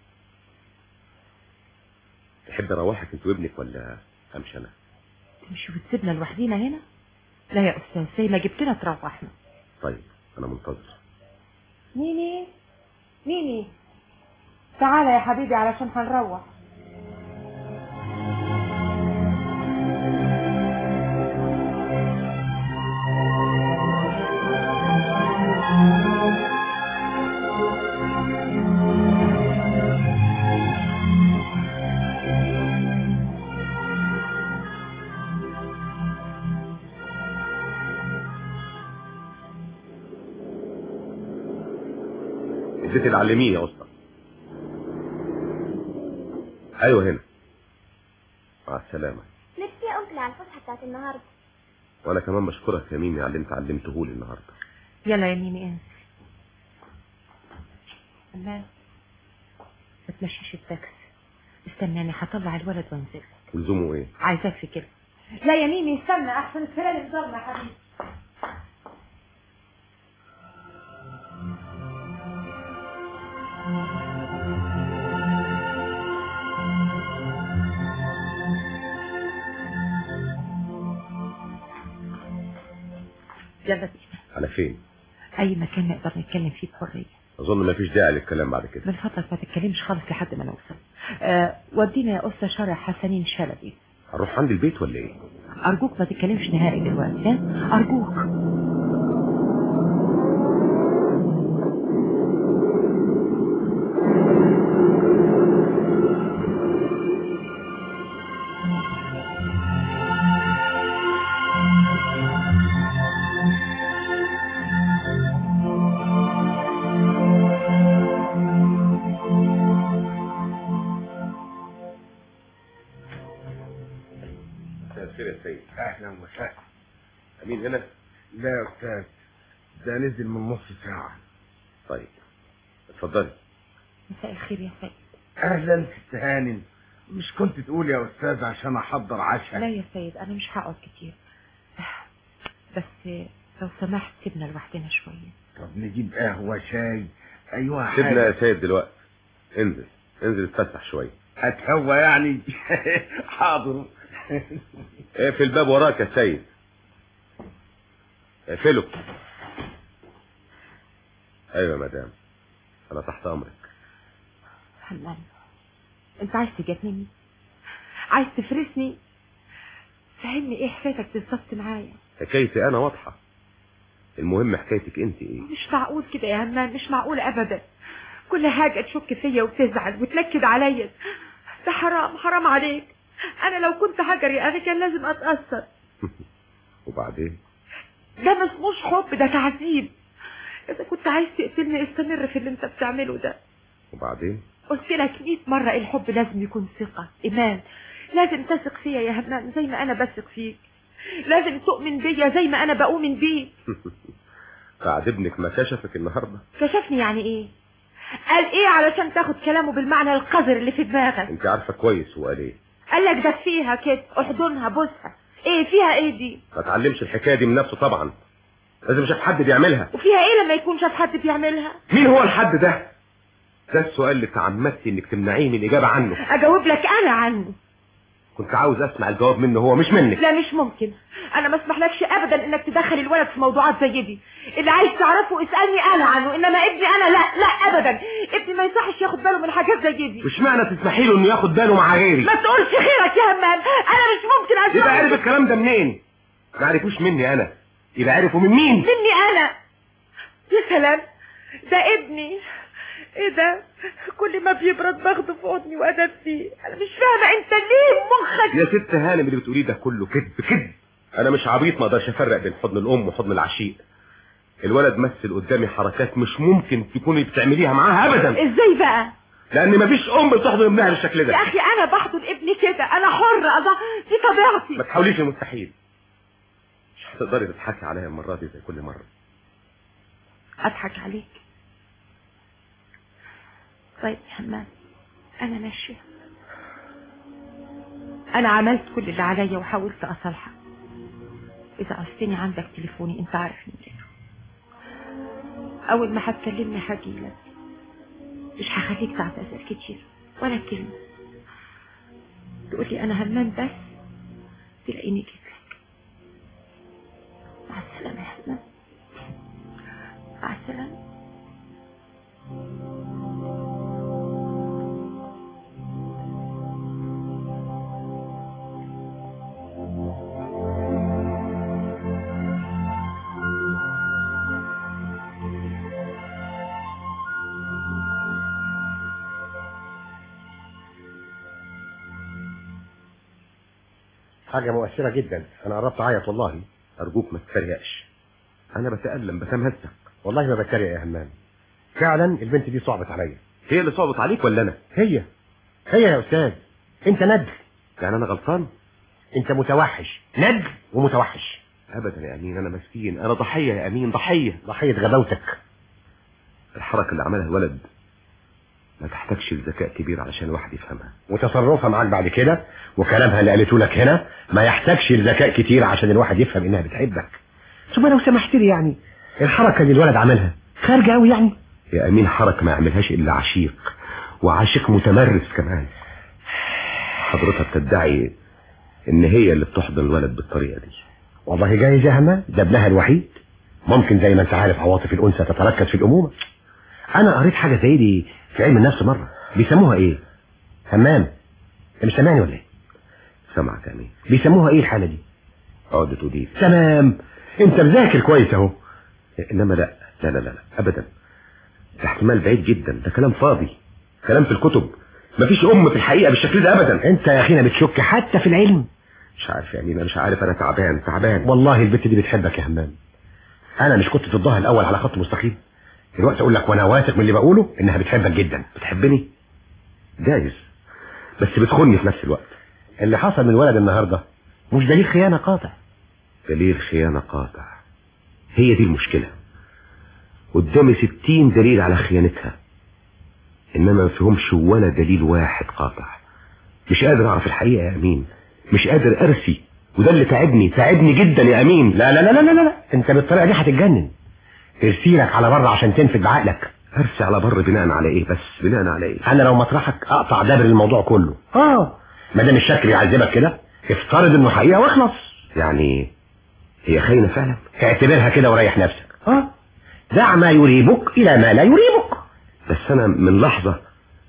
تحب اروحك انت وابنك ولا امشي انا؟ تمشي وتسيبنا لوحدينا هنا؟ لا يا استاذ، زي ما جبتنا تروحنا. طيب انا منتظر. ميمي ميمي تعالى يا حبيبي علشان هنروح. اديتي تعلميه يا اسطى. ايوه هنا. مع السلامه. ميرسي يا انكل على الفسحه بتاعت النهارده. وانا كمان بشكرك يا ميمي على اللي انت علمته لي النهارده. يلا يا ميمي انزل. الله، ما تمشيش التاكسي، استناني هطلع الولد وانزل. لزومه ايه؟ عايزاك في كده. لا يا ميمي استنى، احسن الفلان يضرنا يا حبيبي. يلا بينا. على فين؟ اي مكان نقدر نتكلم فيه بحريه. اظن ما فيش داعي للكلام بعد كده. من فضلك ما تتكلمش خالص لحد ما نوصل. أه ودينا يا أستاذ شارع حسنين شلبي. هنروح عند البيت ولا ايه؟ ارجوك ما تتكلمش نهائي دلوقتي، ها ارجوك. اهلا وسهلا. امين هنا؟ لا يا استاذ، ده نزل من نص ساعة. طيب اتفضلي. مساء الخير يا سيد. اهلا ست هانم، مش كنت تقول يا استاذ عشان احضر عشاء؟ لا يا سيد، انا مش هقعد كتير، بس لو سمحت سيبنا لوحدنا شوية. طب نجيب قهوة شاي؟ ايوه سيبنا يا سيد دلوقتي، انزل انزل اتفسح شوية. هتهوى يعني؟ حاضر. اقفل الباب وراك يا سيد، اقفله. ايوه يا مدام، انا تحت امرك. حنان، انت عايز تجنني؟ عايز تفرسني؟ فهمني ايه حكايتك بالظبط معايا؟ حكايتي انا واضحة، المهم حكايتك انت ايه؟ مش معقول كده يا همام، مش معقول ابدا. كل حاجة تشك فيا وتزعل وتنكد عليا، ده حرام حرام عليك. انا لو كنت حجري انا كان لازم اتأثر. وبعدين؟ ده ما اسموش حب، ده تعذيب. اذا كنت عايز تقتلني استمر في اللي انت بتعمله ده. وبعدين؟ قلت لك مية مرة الحب لازم يكون ثقة، ايمان. لازم تثق فيا يا همام زي ما انا بثق فيك، لازم تؤمن بيا زي ما انا بؤمن بيك. بعد ابنك ما كشفك النهارده؟ كشفني يعني ايه؟ قال ايه علشان تاخد كلامه بالمعنى القذر اللي في دماغك؟ انت عارفه كويس هو قال ايه. قال لك دفيها كده، احضنها، بوسها. ايه فيها ايه دي؟ ما اتعلمش الحكايه دي من نفسه طبعا، لازم شاف حد بيعملها. وفيها ايه لما يكون شاف حد بيعملها؟ مين هو الحد ده؟ ده السؤال اللي تعمدتي انك تمنعيه من الاجابه عنه. اجاوب لك انا عنه. كنت عاوز اسمع الجواب منه هو مش منك. لا مش ممكن، انا ما اسمحلكش ابدا انك تدخل الولد في موضوعات زي دي. اللي عايز تعرفه اسالني انا عنه، انما ابني انا لا لا ابدا. ابني ما يصحش ياخد باله من حاجات زي دي. مش معنى تسمحي له انه ياخد باله مع غيري. ما تقولش خيرك يا همام، انا مش ممكن اسمع. يبقى عارف الكلام ده منين؟ ما عرفوش مني انا، يبقى عرفوا من مين؟ مني انا. يا سلام، ده ابني ايه ده؟ كل ما بيبرد باخده في حضني وادفيه. انا مش فاهمه انت ليه مخك. يا ست هانم اللي بتقوليه ده كله كذب كذب. انا مش عبيط ما اقدرش افرق بين حضن الام وحضن العشيق. الولد مثل قدامي حركات مش ممكن تكوني بتعمليها معاها ابدا. ازاي بقى؟ لان مفيش ام بتحضن ابنها بالشكل ده. يا اخي انا بحضن ابني كده، انا حره، الله دي طبيعتي. ما تحاوليش المستحيل. مش هتقدري تضحكي عليا المره دي زي كل مره. اضحك عليك؟ طيب يا حمام انا ماشيه. انا عملت كل اللي عليا وحاولت اصلحك. اذا عوزتني عندك تليفوني انت عارف نمرته. اول ما هتكلمني هجيلك، مش هخليك تعتذر كتير ولا كلمه. تقولي انا همام بس تلاقيني جيت لك. مع السلامه يا حمام. مع السلامه. حاجة مؤثرة جدا. انا قربت اعيط والله. ارجوك ما تتريقش. انا بتألم بتمهزك. والله ما بتريق يا همام. فعلا البنت دي صعبت عليا. هي اللي صعبت عليك ولا انا؟ هي هي يا استاذ. انت ندل. يعني انا غلطان؟ انت متوحش، ندل ومتوحش. ابدا يا امين، انا مسكين، انا ضحية يا امين، ضحية ضحية غباوتك. الحركة اللي عملها الولد ما تحتاجش لذكاء كبير علشان الواحد يفهمها. وتصرفها معاك بعد كده وكلامها اللي قالته لك هنا ما يحتاجش لذكاء كتير عشان الواحد يفهم انها بتحبك. ثم لو سمحت لي يعني الحركة اللي الولد عملها خارجة قوي يعني. يا امين حركة ما يعملهاش الا عشيق، وعاشق متمرس كمان. حضرتها بتدعي ان هي اللي بتحضن الولد بالطريقة دي. والله جايز يا همام، ده ابنها الوحيد. ممكن زي ما انت عارف عواطف الانثى تتركز في الامومة. انا قريت حاجة زي دي في علم النفس مرة، بيسموها ايه؟ همام انت مش سامعني ولا ايه؟ سامعك يا امين. بيسموها ايه الحالة دي؟ عقدة أوديب. تمام، انت مذاكر كويس اهو. انما لا لا لا لا ابدا، ده احتمال بعيد جدا، ده كلام فاضي، كلام في الكتب. مفيش ام في الحقيقة بالشكل ده ابدا. انت يا اخينا بتشك حتى في العلم. مش عارف يا امين، انا مش عارف، انا تعبان تعبان والله. البت دي بتحبك يا همام. انا مش كنت ضدها الاول على خط مستقيم؟ دلوقتي اقول لك وانا واثق من اللي بقوله انها بتحبك جدا. بتحبني؟ جايز، بس بتخوني في نفس الوقت. اللي حصل من الولد النهارده مش دليل خيانة قاطع. دليل خيانة قاطع، هي دي المشكلة. قدامي ستين دليل على خيانتها، انما ما فيهمش ولا دليل واحد قاطع. مش قادر اعرف الحقيقة يا امين، مش قادر ارسي، وده اللي تعبني تعبني جدا يا امين. لا لا لا لا لا لا، انت بالطريقة دي هتتجنن. ارسيلك على بر عشان تنفذ بعقلك. ارسي على بر بناء على ايه بس؟ بناء على ايه؟ انا لو مطرحك اقطع دبر الموضوع كله. اه ما دام الشك يعذبك كده افترض انه حقيقة واخلص. يعني هي خاينة فعلا؟ اعتبرها كده وريح نفسك. اه دع ما يريبك الى ما لا يريبك. بس انا من لحظة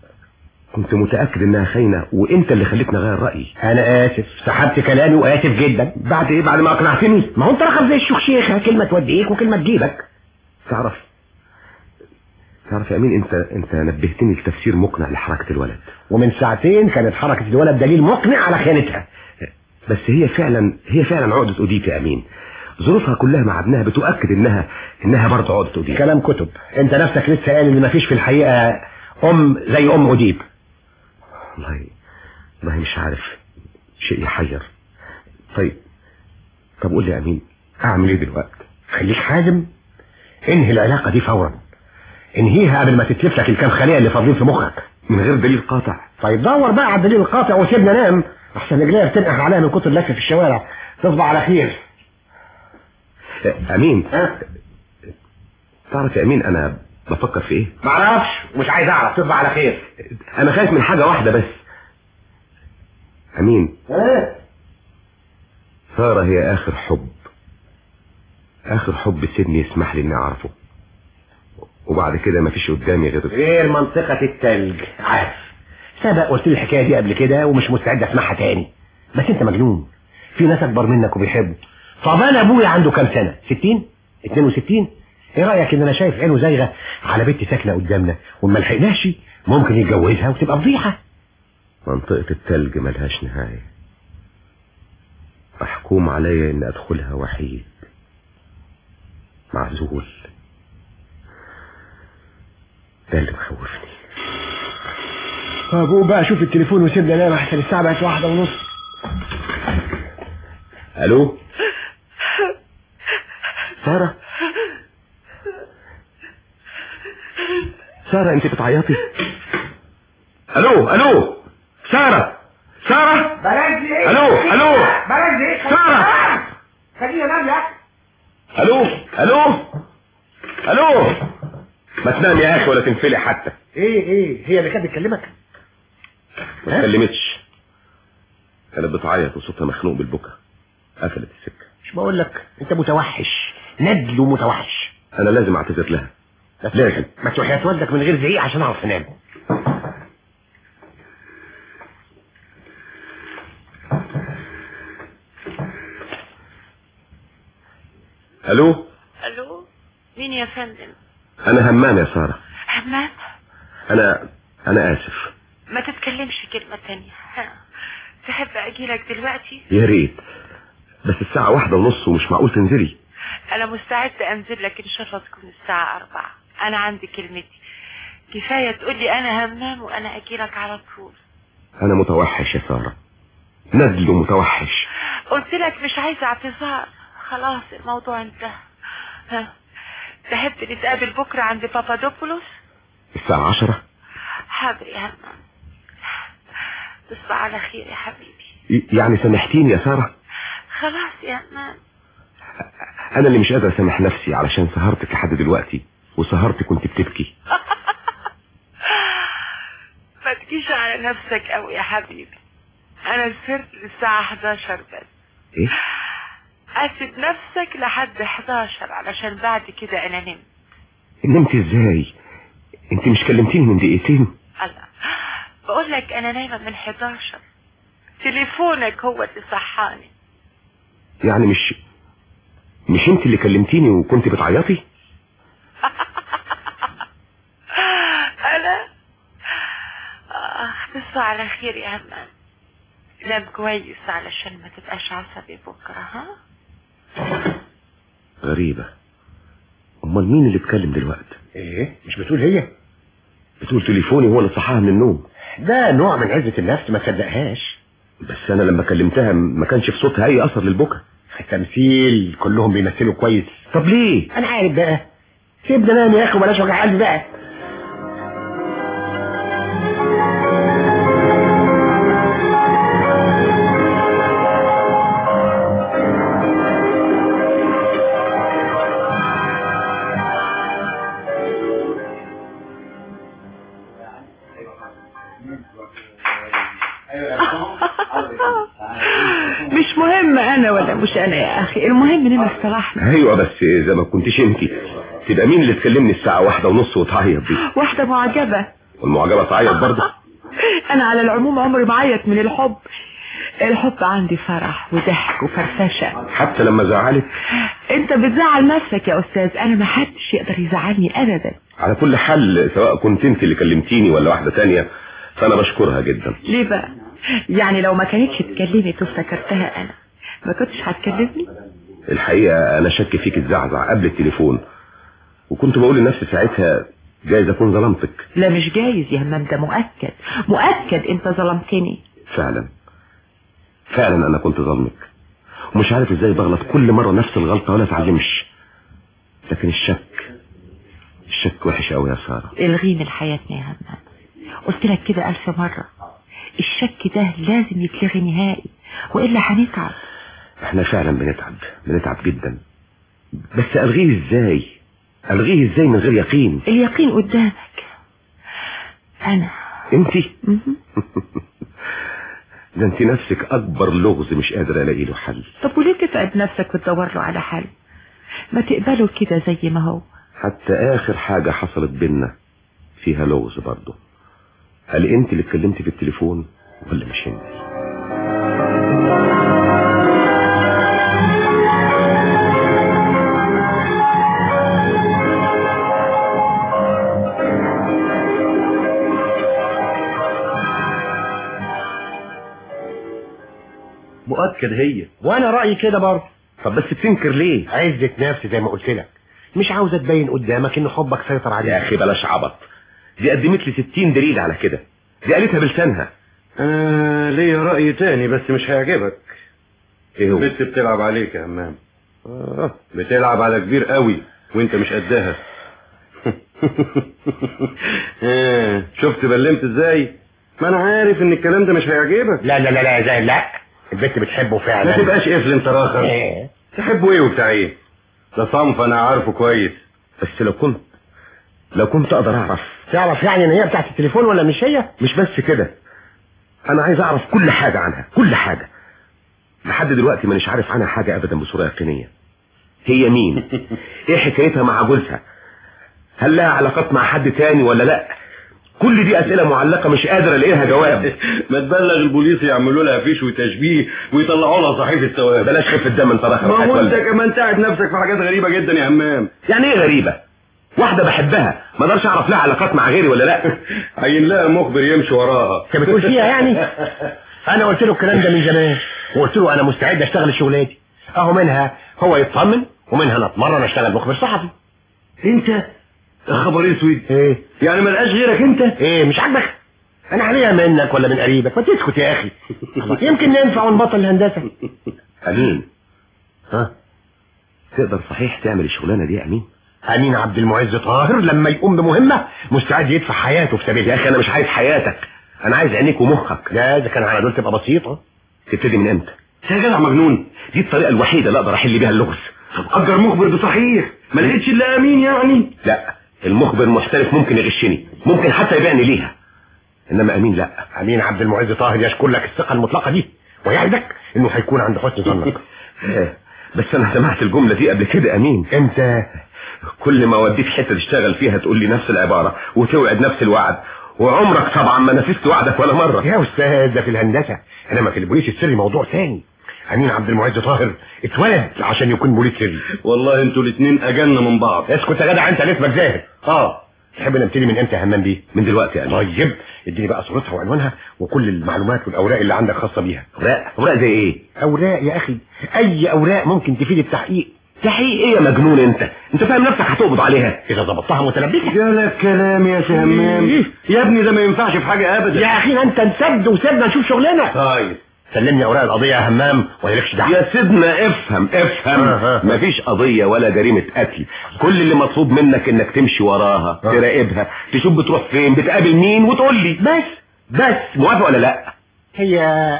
كنت متأكد انها خاينة، وانت اللي خليتني اغير رأيي. انا اسف، سحبت كلامي واسف جدا. بعد ايه؟ بعد ما اقنعتني. ما هو انت رخم زي الشيخ، كلمة توديك وكلمة تجيبك. تعرف تعرف يا امين، انت انت نبهتني لتفسير مقنع لحركة الولد، ومن ساعتين كانت حركة الولد دليل مقنع على خيانتها. بس هي فعلا هي فعلا عقدة أوديب يا امين. ظروفها كلها مع ابنها بتؤكد انها انها برضه عقدة أوديب. كلام كتب. انت نفسك لسه قال ان مفيش في الحقيقة ام زي ام أوديب. والله والله مش عارف، شيء يحير. طيب طب قول لي يا امين، اعمل ايه دلوقتي؟ خليك حازم، انهي العلاقة دي فورا، انهيها قبل ما تتلف لك الكام خلية اللي فاضلين في مخك من غير دليل قاطع. طيب دور بقى على الدليل القاطع وسيبنا نام، احسن رجليها بتنقح عليها من كتر اللف في الشوارع. تصبح على خير. امين أه؟ تعرف يا امين انا بفكر في ايه؟ معرفش ومش عايز اعرف. تصبح على خير. انا خايف من حاجة واحدة بس امين. أه؟ سارة هي اخر حب، اخر حب سيدني يسمح لي اني اعرفه، وبعد كده مفيش قدامي غير غير منطقة التلج. عارف سبق قلت لي الحكاية دي قبل كده ومش مستعد اسمعها تاني. بس انت مجنون، في ناس اكبر منك وبيحبوا. طب انا ابويا عنده كام سنة؟ ستين؟ اتنين وستين؟ ايه رايك ان انا شايف عينه زايغه على بنت ساكنه قدامنا وما لحقناش ممكن يتجوزها وتبقى فضيحه. منطقه التلج ملهاش نهايه، محكوم عليا ان ادخلها وحيد معزول. ده اللي مخوفني. طب بقى شوف التليفون وسيبنا نام احسن الساعه بقت واحدة ونص. الو ساره؟ ساره انت بتعيطي؟ الو الو ساره ساره بلاش دي. الو الو بلاش دي. ساره خلينا نام يا اخي. الو الو الو ما تنام يا اخي ولا تنفلي حتى. ايه ايه هي اللي كانت بتكلمك؟ ما اتكلمتش، كانت بتعيط وصوتها مخنوق بالبكا. قفلت السكه. مش بقول لك انت متوحش، ندل ومتوحش. انا لازم اعتذر لها، لازم. ما تروح والدك من غير زعيق عشان اعرف انام. الو الو مين يا فندم؟ انا همام يا ساره. همام؟ انا انا اسف. ما تتكلمش كلمه تانية. تحب اجيلك دلوقتي؟ يا ريت، بس الساعه واحدة ونص ومش معقول تنزلي. انا مستعده انزل لك ان شاء الله تكون الساعه أربعة. انا عندي كلمتي، كفايه تقولي انا همام وانا اجيلك على طول. انا متوحش يا ساره، ندل ومتوحش. قلت لك مش عايزه اعتذار، خلاص الموضوع انتهى. ها تحب نتقابل بكره عند بابادوبولوس الساعه عشرة؟ حاضر يا همام، تصبح على خير يا حبيبي. يعني سامحتيني يا ساره؟ خلاص يا همام. انا اللي مش قادر اسامح نفسي علشان سهرتك لحد دلوقتي، وسهرتك كنت بتبكي. ما تجيش على نفسك قوي يا حبيبي، انا سهرت للساعه حداشر بس. ايه؟ اسد نفسك لحد حداشر علشان بعد كده انا نمت. نمت ازاي؟ انت مش كلمتيني من دقيقتين؟ الله، بقول لك انا نايمه من حداشر، تليفونك هو اللي صحاني. يعني مش مش انت اللي كلمتيني وكنت بتعيطي؟ انا آه تصبح على خير يا همام، نام كويس علشان ما تبقاش عصبي بكره. ها غريبة، امال مين اللي اتكلم دلوقتي؟ ايه مش بتقول هي؟ بتقول تليفوني هو اللي صحاها من النوم. ده نوع من عزة النفس ما تصدقهاش. بس انا لما كلمتها ما كانش في صوتها اي اثر للبكا. التمثيل كلهم بيمثلوا كويس. طب ليه؟ انا عارف بقى، سيبنا نام يا اخي وبلاش وجع قلبي بقى. مش مهم انا ولا مش انا يا اخي، المهم اننا اصطلحنا. ايوه بس اذا ما كنتش انت تبقى مين اللي تكلمني الساعه واحدة ونص وتعيط دي؟ واحده معجبه. والمعجبه تعيط برضه؟ انا على العموم عمري ما عيط من الحب. الحب عندي فرح وضحك وفرفشه. حتى لما زعلك؟ انت بتزعل نفسك يا استاذ، انا ما حدش يقدر يزعلني ابدا. على كل حال سواء كنت انت اللي كلمتيني ولا واحده تانية فانا بشكرها جدا. ليه بقى؟ يعني لو ما كانتش اتكلمت وافتكرتها انا ما كنتش هتكلمني؟ الحقيقه انا شك فيك الزعزع قبل التليفون، وكنت بقول لنفسي ساعتها جايز اكون ظلمتك. لا مش جايز يا همام، ده مؤكد مؤكد انت ظلمتني. فعلا فعلا انا كنت ظلمك، ومش عارف ازاي بغلط كل مره نفس الغلطه ولا اتعلمش. لكن الشك الشك وحش قوي يا ساره. الغيه من حياتنا يا همام، قلت لك كده الف مره. الشك ده لازم يتلغي نهائي والا هنتعب. احنا فعلا بنتعب بنتعب جدا، بس الغيه ازاي؟ الغيه ازاي من غير يقين؟ اليقين قدامك. انا انتي؟ ده انت نفسك اكبر لغز مش قادر الاقي له حل. طب وليه تتعب نفسك وتدور له على حل؟ ما تقبله كده زي ما هو. حتى اخر حاجة حصلت بينا فيها لغز برضه. هل انت اللي اتكلمتي في التليفون ولا مش انت؟ مؤكد هي. وانا رايي كده برضه. طب بس بتنكر ليه؟ عزة نفسي زي ما قلت لك، مش عاوزه تبين قدامك ان حبك سيطر عليك. يا اخي بلاش عبط، دي قدمت لي ستين دليل على كده، دي قالتها بلسانها. انا ليا راي تاني بس مش هيعجبك. ايه هو؟ البت بتلعب عليك يا همام. اه بتلعب على كبير قوي وانت مش قدها. اه شفت بلمت ازاي؟ ما انا عارف ان الكلام ده مش هيعجبك. لا لا لا لا يا زاهد، لا البت بتحبه فعلا. ما تبقاش قفل انت راخر. ايه تحبه ايه وبتاع ايه؟ ده صنف انا عارفه كويس. بس لو كنت لو كنت اقدر اعرف. تعرف يعني ان هي بتاعت التليفون ولا مش هي؟ مش بس كده، انا عايز اعرف كل حاجة عنها، كل حاجة. لحد دلوقتي مانيش عارف عنها حاجة ابدا بصورة يقينية. هي مين؟ ايه حكايتها مع جوزها؟ هل لها علاقات مع حد تاني ولا لا؟ كل دي اسئلة معلقة مش قادر الاقيها جواب. ما تبلغ البوليس يعملوا لها فيش وتشبيه ويطلعوا لها صحيفة ثواب. بلاش خفة دم انت راخر. ما هو انت كمان تعب نفسك في حاجات غريبة جدا يا همام. يعني ايه غريبة؟ واحدة بحبها ما اقدرش اعرف لها علاقات مع غيري ولا لا؟ عين لها مخبر يمشي وراها. انت بتقول فيها يعني؟ انا قلت له الكلام ده من زمان، وقلت له انا مستعد اشتغل الشغلانه دي اهو، منها هو يطمن ومنها انا اتمرن اشتغل مخبر صحفي. انت يا خبر اسود. ايه يعني ملقاش غيرك انت؟ ايه مش عاجبك؟ انا عليها منك ولا من قريبك؟ ما تسكت يا اخي. يمكن ننفع ونبطل الهندسه. امين، ها تقدر صحيح تعمل الشغلانه دي يا امين؟ امين عبد المعز طاهر لما يقوم بمهمه مستعد يدفع حياته في سبيلها. يا اخي انا مش عايز حياتك، انا عايز عينيك ومخك. لا اذا كان على دول تبقى بسيطه. تبتدي من امتى؟ يا جدع مجنون، دي الطريقه الوحيده اللي اقدر احل بيها اللغز. طب اجر مخبر بصحيح، ما لقيتش الا امين يعني؟ لا المخبر محترف ممكن يغشني، ممكن حتى يبيعني ليها، انما امين لا. امين عبد المعز طاهر يشكر لك الثقه المطلقه دي ويعدك انه هيكون عند حسن ظنك. بس انا سمعت الجمله دي قبل كده امين. امتى؟ كل ما اوديك حته تشتغل فيها تقول لي نفس العباره وتوعد نفس الوعد، وعمرك طبعا ما نفذت وعدك ولا مره. يا استاذ ده في الهندسه، انما في البوليس السري موضوع ثاني. امين عبد المعز طاهر اتولد عشان يكون بوليس سري. والله انتوا الاثنين اجلنا من بعض. اسكت يا جدع انت اسمك زاهد. اه تحب نبتدي من امتى يا همام بيه؟ من دلوقتي يعني. طيب اديني بقى صورتها وعنوانها وكل المعلومات والاوراق اللي عندك خاصه بيها. اوراق؟ اوراق زي ايه؟ اوراق يا اخي، اي اوراق ممكن تفيد التحقيق. تحقيق ايه يا مجنون انت؟ انت فاهم نفسك هتقبض عليها اذا ظبطتها متلبسه. جالك كلام يا سي همام. يا ابني ده ما ينفعش في حاجه ابدا. يا اخي انت نسد وسيبنا نشوف شغلنا. طيب سلمني اوراق القضيه يا همام ومالكش دعوه. يا سيدنا افهم افهم. آه آه. مفيش قضيه ولا جريمه قتل، كل اللي مطلوب منك انك تمشي وراها، آه. تراقبها، تشوف بتروح فين، بتقابل مين، وتقول لي بس. بس موافق ولا لا؟ هي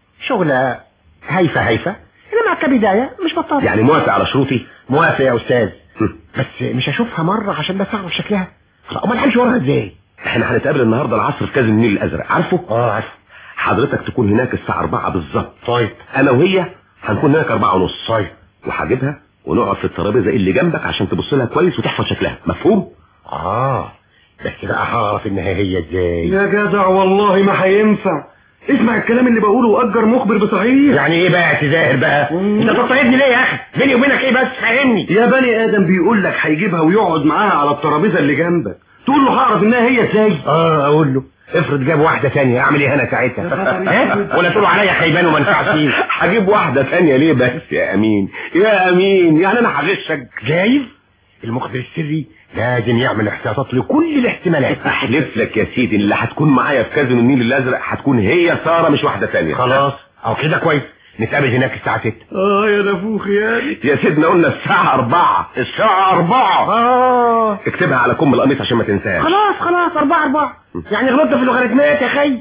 شغله هايفه هايفه انما كبدايه مش بطال. يعني موافق على شروطي؟ موافق يا استاذ. بس مش هشوفها مره عشان بس اعرف شكلها. امال همشي وراها ازاي؟ احنا هنتقابل النهارده العصر في كازينو النيل الازرق، عارفه؟ اه عارفه. حضرتك تكون هناك الساعه أربعة بالظبط. طيب انا وهي هنكون هناك أربعة ونص. طيب وهجيبها ونقعد في الترابيزه اللي جنبك عشان تبص لها كويس وتحفظ شكلها، مفهوم؟ اه بس بقى هعرف انها هي ازاي؟ يا جدع والله ما هينفع. اسمع الكلام اللي بقوله واجر مخبر بصحيح. يعني ايه بقى يا اعتذار بقى؟ انت بتصيدني ليه يا اخي؟ بيني وبينك ايه بس فهمني. يا بني ادم بيقول لك هيجيبها ويقعد معاها على الترابيزه اللي جنبك، تقول له هعرف انها هي ازاي؟ اه اقول له افرض جاب واحده ثانيه اعمل ايه انا ساعتها؟ ولا تقولوا عليا خيبان وما ينفعش فيه؟ هجيب واحده ثانيه ليه بس يا امين؟ يا امين يعني انا هغشك؟ جايز المخبر السري لازم يعمل احتياطات لكل الاحتمالات. احلف لك يا سيدي اللي هتكون معايا في كازينو النيل الازرق هتكون هي ساره مش واحده ثانيه. خلاص او كده كويس، نتقابل هناك الساعه ستة. اه يا نفوخ يا يا سيدنا قلنا الساعه أربعة. الساعه أربعة. اه اكتبها على كم القميص عشان ما تنساش. خلاص خلاص أربعة أربعة. يعني غلطت في اللوغاريتمات يا خي.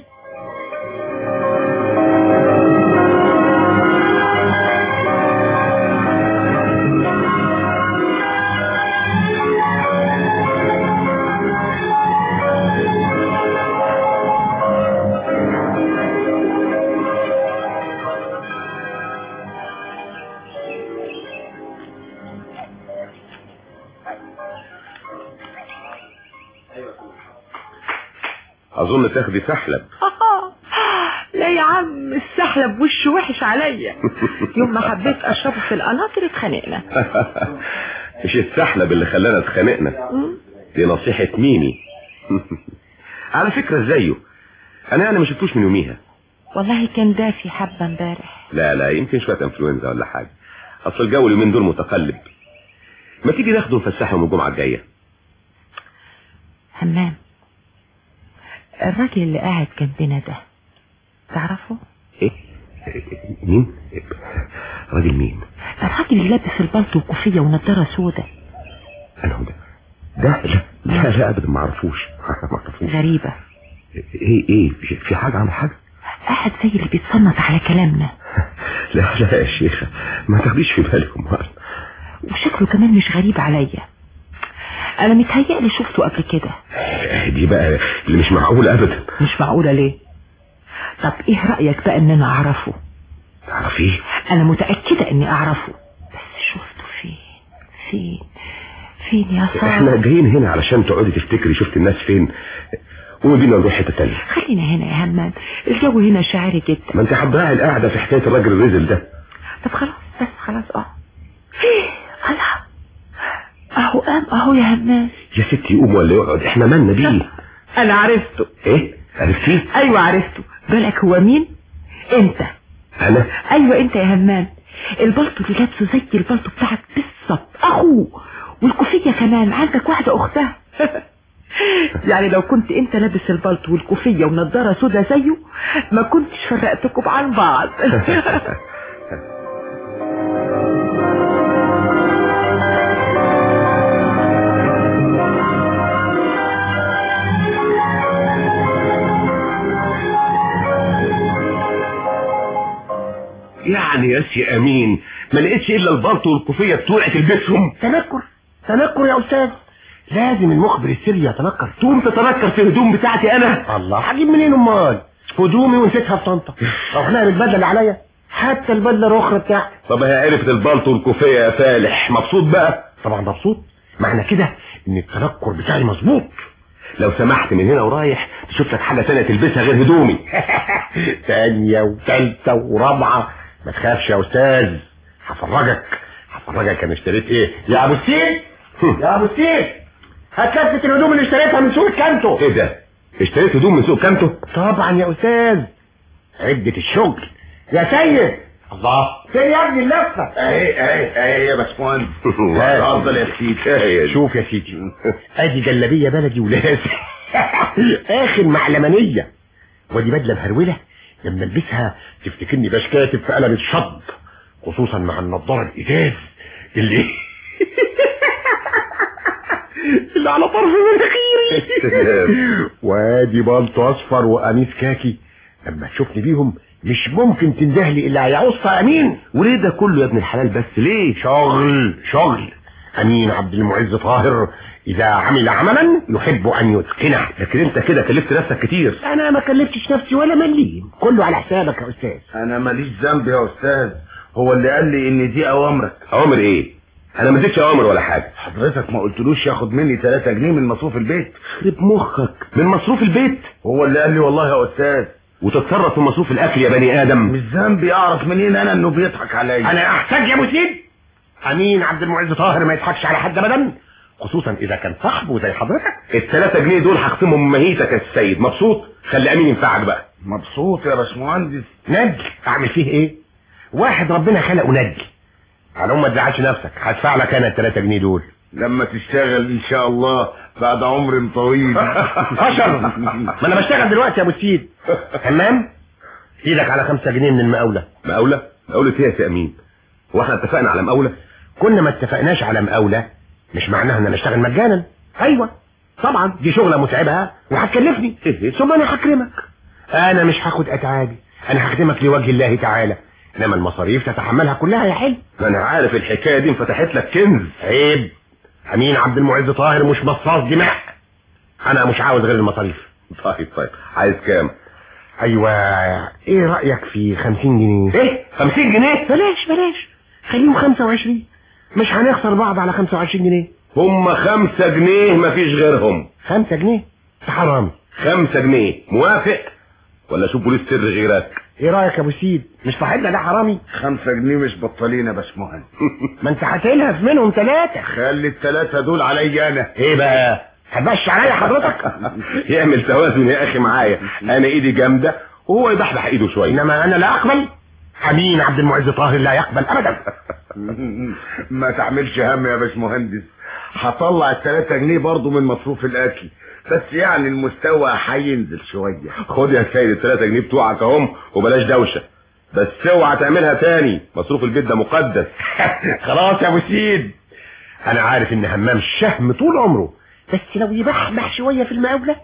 اظن تاخدي سحلب. لا يا عم السحلب وشه وحش عليا. يوم ما حبيت اشربه في القناطر اتخانقنا. مش السحلب اللي خلانا اتخانقنا، دي نصيحة ميمي. على فكرة ازايه، انا يعني ما شفتوش من يوميها. والله كان دافي حبة امبارح. لا لا يمكن شويه انفلونزا ولا حاجه، اصل الجو اليومين دول متقلب. ما تيجي ناخده نفسحهم الجمعه الجايه؟ همام، الراجل اللي قاعد جنبنا ده تعرفه؟ ايه؟ مين؟ راجل مين؟ الراجل اللي لابس البلطو وكوفيه ونضاره سودا. انا ده ده لا لا لا ابدا ما اعرفوش. ما اعرفوش. غريبه. ايه ايه في حاجه عن حاجه؟ قاعد زي اللي بيتصنت على كلامنا. لا لا يا شيخه ما تاخديش في بالك امال. وشكله كمان مش غريب عليا، انا متهيألي شفته قبل كده. دي بقى اللي مش معقوله ابدا. مش معقوله ليه؟ طب ايه رأيك بقى ان انا اعرفه؟ تعرفيه؟ انا متأكدة اني اعرفه، بس شفته فين فين فين يا صاحبي؟ احنا جايين هنا علشان تقعدي تفتكري شفت الناس فين، وبينا نروح حته تانية. خلينا هنا يا همام، الجو هنا شاعري جدا. ما انت حباها القعده في حكايه الراجل الرزل ده. طب خلاص بس خلاص اه الله اهو قام اهو يا همام. يا ستي يقوم ولا يقعد، احنا مالنا بيه. انا عرفته. ايه عرفتيه؟ ايوه عرفته. بالك هو مين؟ انت. انا؟ ايوه انت يا همام، البلطو اللي لابسه زي البلطو بتاعك بالظبط، اخوه، والكوفيه كمان عندك واحده اختها. يعني لو كنت انت لابس البلطو والكوفيه ونضاره سودا زيه ما كنتش فرقتكم عن بعض. يعني يا سي امين ما لقيتش الا البلطو والكوفيه بتوعي تلبسهم؟ تنكر تنكر يا استاذ، لازم المخبر السري يتنكر. تقوم تتنكر في الهدوم بتاعتي انا؟ الله، هجيب منين امال؟ هدومي ونسيتها في طنطا، اخلاق البدله اللي عليا حتى البدله الاخرى بتاعتي. طب هي عرفت البلطو والكوفيه يا فالح، مبسوط بقى؟ طبعا مبسوط، معنى كده ان التنكر بتاعي مظبوط. لو سمحت من هنا ورايح تشوف لك حاجه ثانيه تلبسها غير هدومي. ثانيه وثالثه ورابعه، ما تخافش يا استاذ، هفرجك هفرجك انا اشتريت ايه. يا ابو السيد يا ابو السيد، هات لفه الهدوم اللي اشتريتها من سوق كانتو. ايه ده؟ اشتريت هدوم من سوق كانتو؟ طبعا يا استاذ، عدة الشغل يا سيد. الله، فين يا ابني اللفه؟ اهي اهي اهي يا باشمهندس. اتفضل يا سيدي. شوف يا سيدي، ادي جلابيه بلدي ولازم اخر معلمانيه، ودي بدله مهروله لما البسها تفتكرني باش كاتب في قلم الشط، خصوصا مع النضاره الازاز اللي اللي على طرف مناخيري. وادي بالطو اصفر وقميص كاكي، لما تشوفني بيهم مش ممكن تندهلي الا يا اسطى امين. وليه ده كله يا ابن الحلال بس ليه؟ شغل شغل. امين عبد المعز طاهر اذا عمل عملا يحب ان يتقنه. لكن انت كده كلفت نفسك كتير. انا ما كلفتش نفسي ولا مليم، كله على حسابك يا استاذ. انا ماليش ذنب يا استاذ، هو اللي قال لي ان دي اوامرك. اوامر ايه؟ انا ما اديتش اوامر ولا حاجه. حضرتك ما قلتلوش ياخد مني ثلاثة جنيه من مصروف البيت؟ خرب مخك، من مصروف البيت؟ هو اللي قال لي والله يا استاذ. وتتصرف في مصروف الاكل يا بني ادم. مش ذنبي، اعرف منين انا انه بيضحك عليا؟ انا احتاج يا ابو سيد؟ امين عبد المعز طاهر ما يضحكش على حد ابدا، خصوصا اذا كان صاحبه زي حضرتك. الثلاثة جنيه دول هقسمهم مهيتك يا السيد. مبسوط؟ خلي امين ينفعك بقى. مبسوط يا باشمهندس. نجل اعمل فيه ايه؟ واحد ربنا خلقه نجل. على ما تزعلش نفسك، هدفع لك انا الثلاثة جنيه دول لما تشتغل ان شاء الله بعد عمر طويل. عشر ما انا بشتغل دلوقتي يا ابو سيد. تمام، ايدك على خمسة جنيه من المقاولة. مقاولة؟ مقاولة ايه يا سي امين؟ هو احنا اتفقنا على مقاولة؟ كنا ما اتفقناش على مقاولة مش معناها ان انا اشتغل مجانا. ايوه طبعا دي شغلة متعبة وهتكلفني، ثم انا هكرمك. انا مش هاخد اتعابي، انا هخدمك لوجه الله تعالى، انما المصاريف تتحملها كلها يا حلو. انا عارف الحكايه دي انفتحت لك كنز. عيب، امين عبد المعز طاهر مش مصاص دماء، انا مش عاوز غير المصاريف. طيب طيب، عايز كام؟ ايوه، ايه رايك في خمسين جنيه؟ ايه خمسين جنيه؟ بلاش بلاش، خليهم خمسة وعشرين، مش هنخسر بعض على خمسة وعشرين جنيه. هم خمسة جنيه مفيش غيرهم. خمسة جنيه؟ حرام. خمسة جنيه موافق ولا شوف بوليس سر غيرك؟ ايه رايك يا ابو سيد؟ مش صاحبنا ده حرامي؟ خمسة جنيه مش بطالين يا باشمهندس. ما انت هتلهف منهم ثلاثة. خلي الثلاثة دول عليا انا. ايه بقى؟ هتمشي عليا حضرتك؟ يعمل توازن يا اخي معايا، انا ايدي جامدة وهو يبحبح ايده شوية، انما انا لا اقبل. امين عبد المعز طاهر لا يقبل ابدا. ما تعملش هم يا باشمهندس، هطلع التلاتة جنيه برضو من مصروف الاكل، بس يعني المستوى هينزل شويه. خد يا سيد التلاتة جنيه بتوعك اهم، وبلاش دوشه، بس اوعى تعملها تاني، مصروف البيت ده مقدس. خلاص يا ابو سيد، انا عارف ان همام شهم طول عمره، بس لو يبحبح شويه في المقاوله.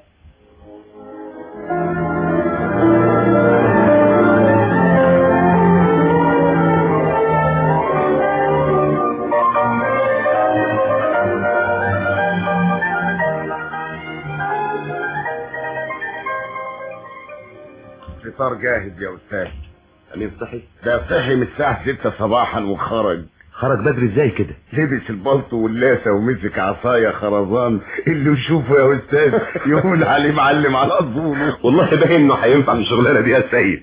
الفطار جاهز يا استاذ. امين صحي؟ ده صحي من الساعه ستة صباحا وخرج. خرج بدري ازاي كده؟ لبس البلطو واللاسه ومسك عصايه خرزان، اللي يشوفه يا استاذ يقول عليه معلم على طوله. والله باين انه هينفع في الشغلانه دي يا سيد.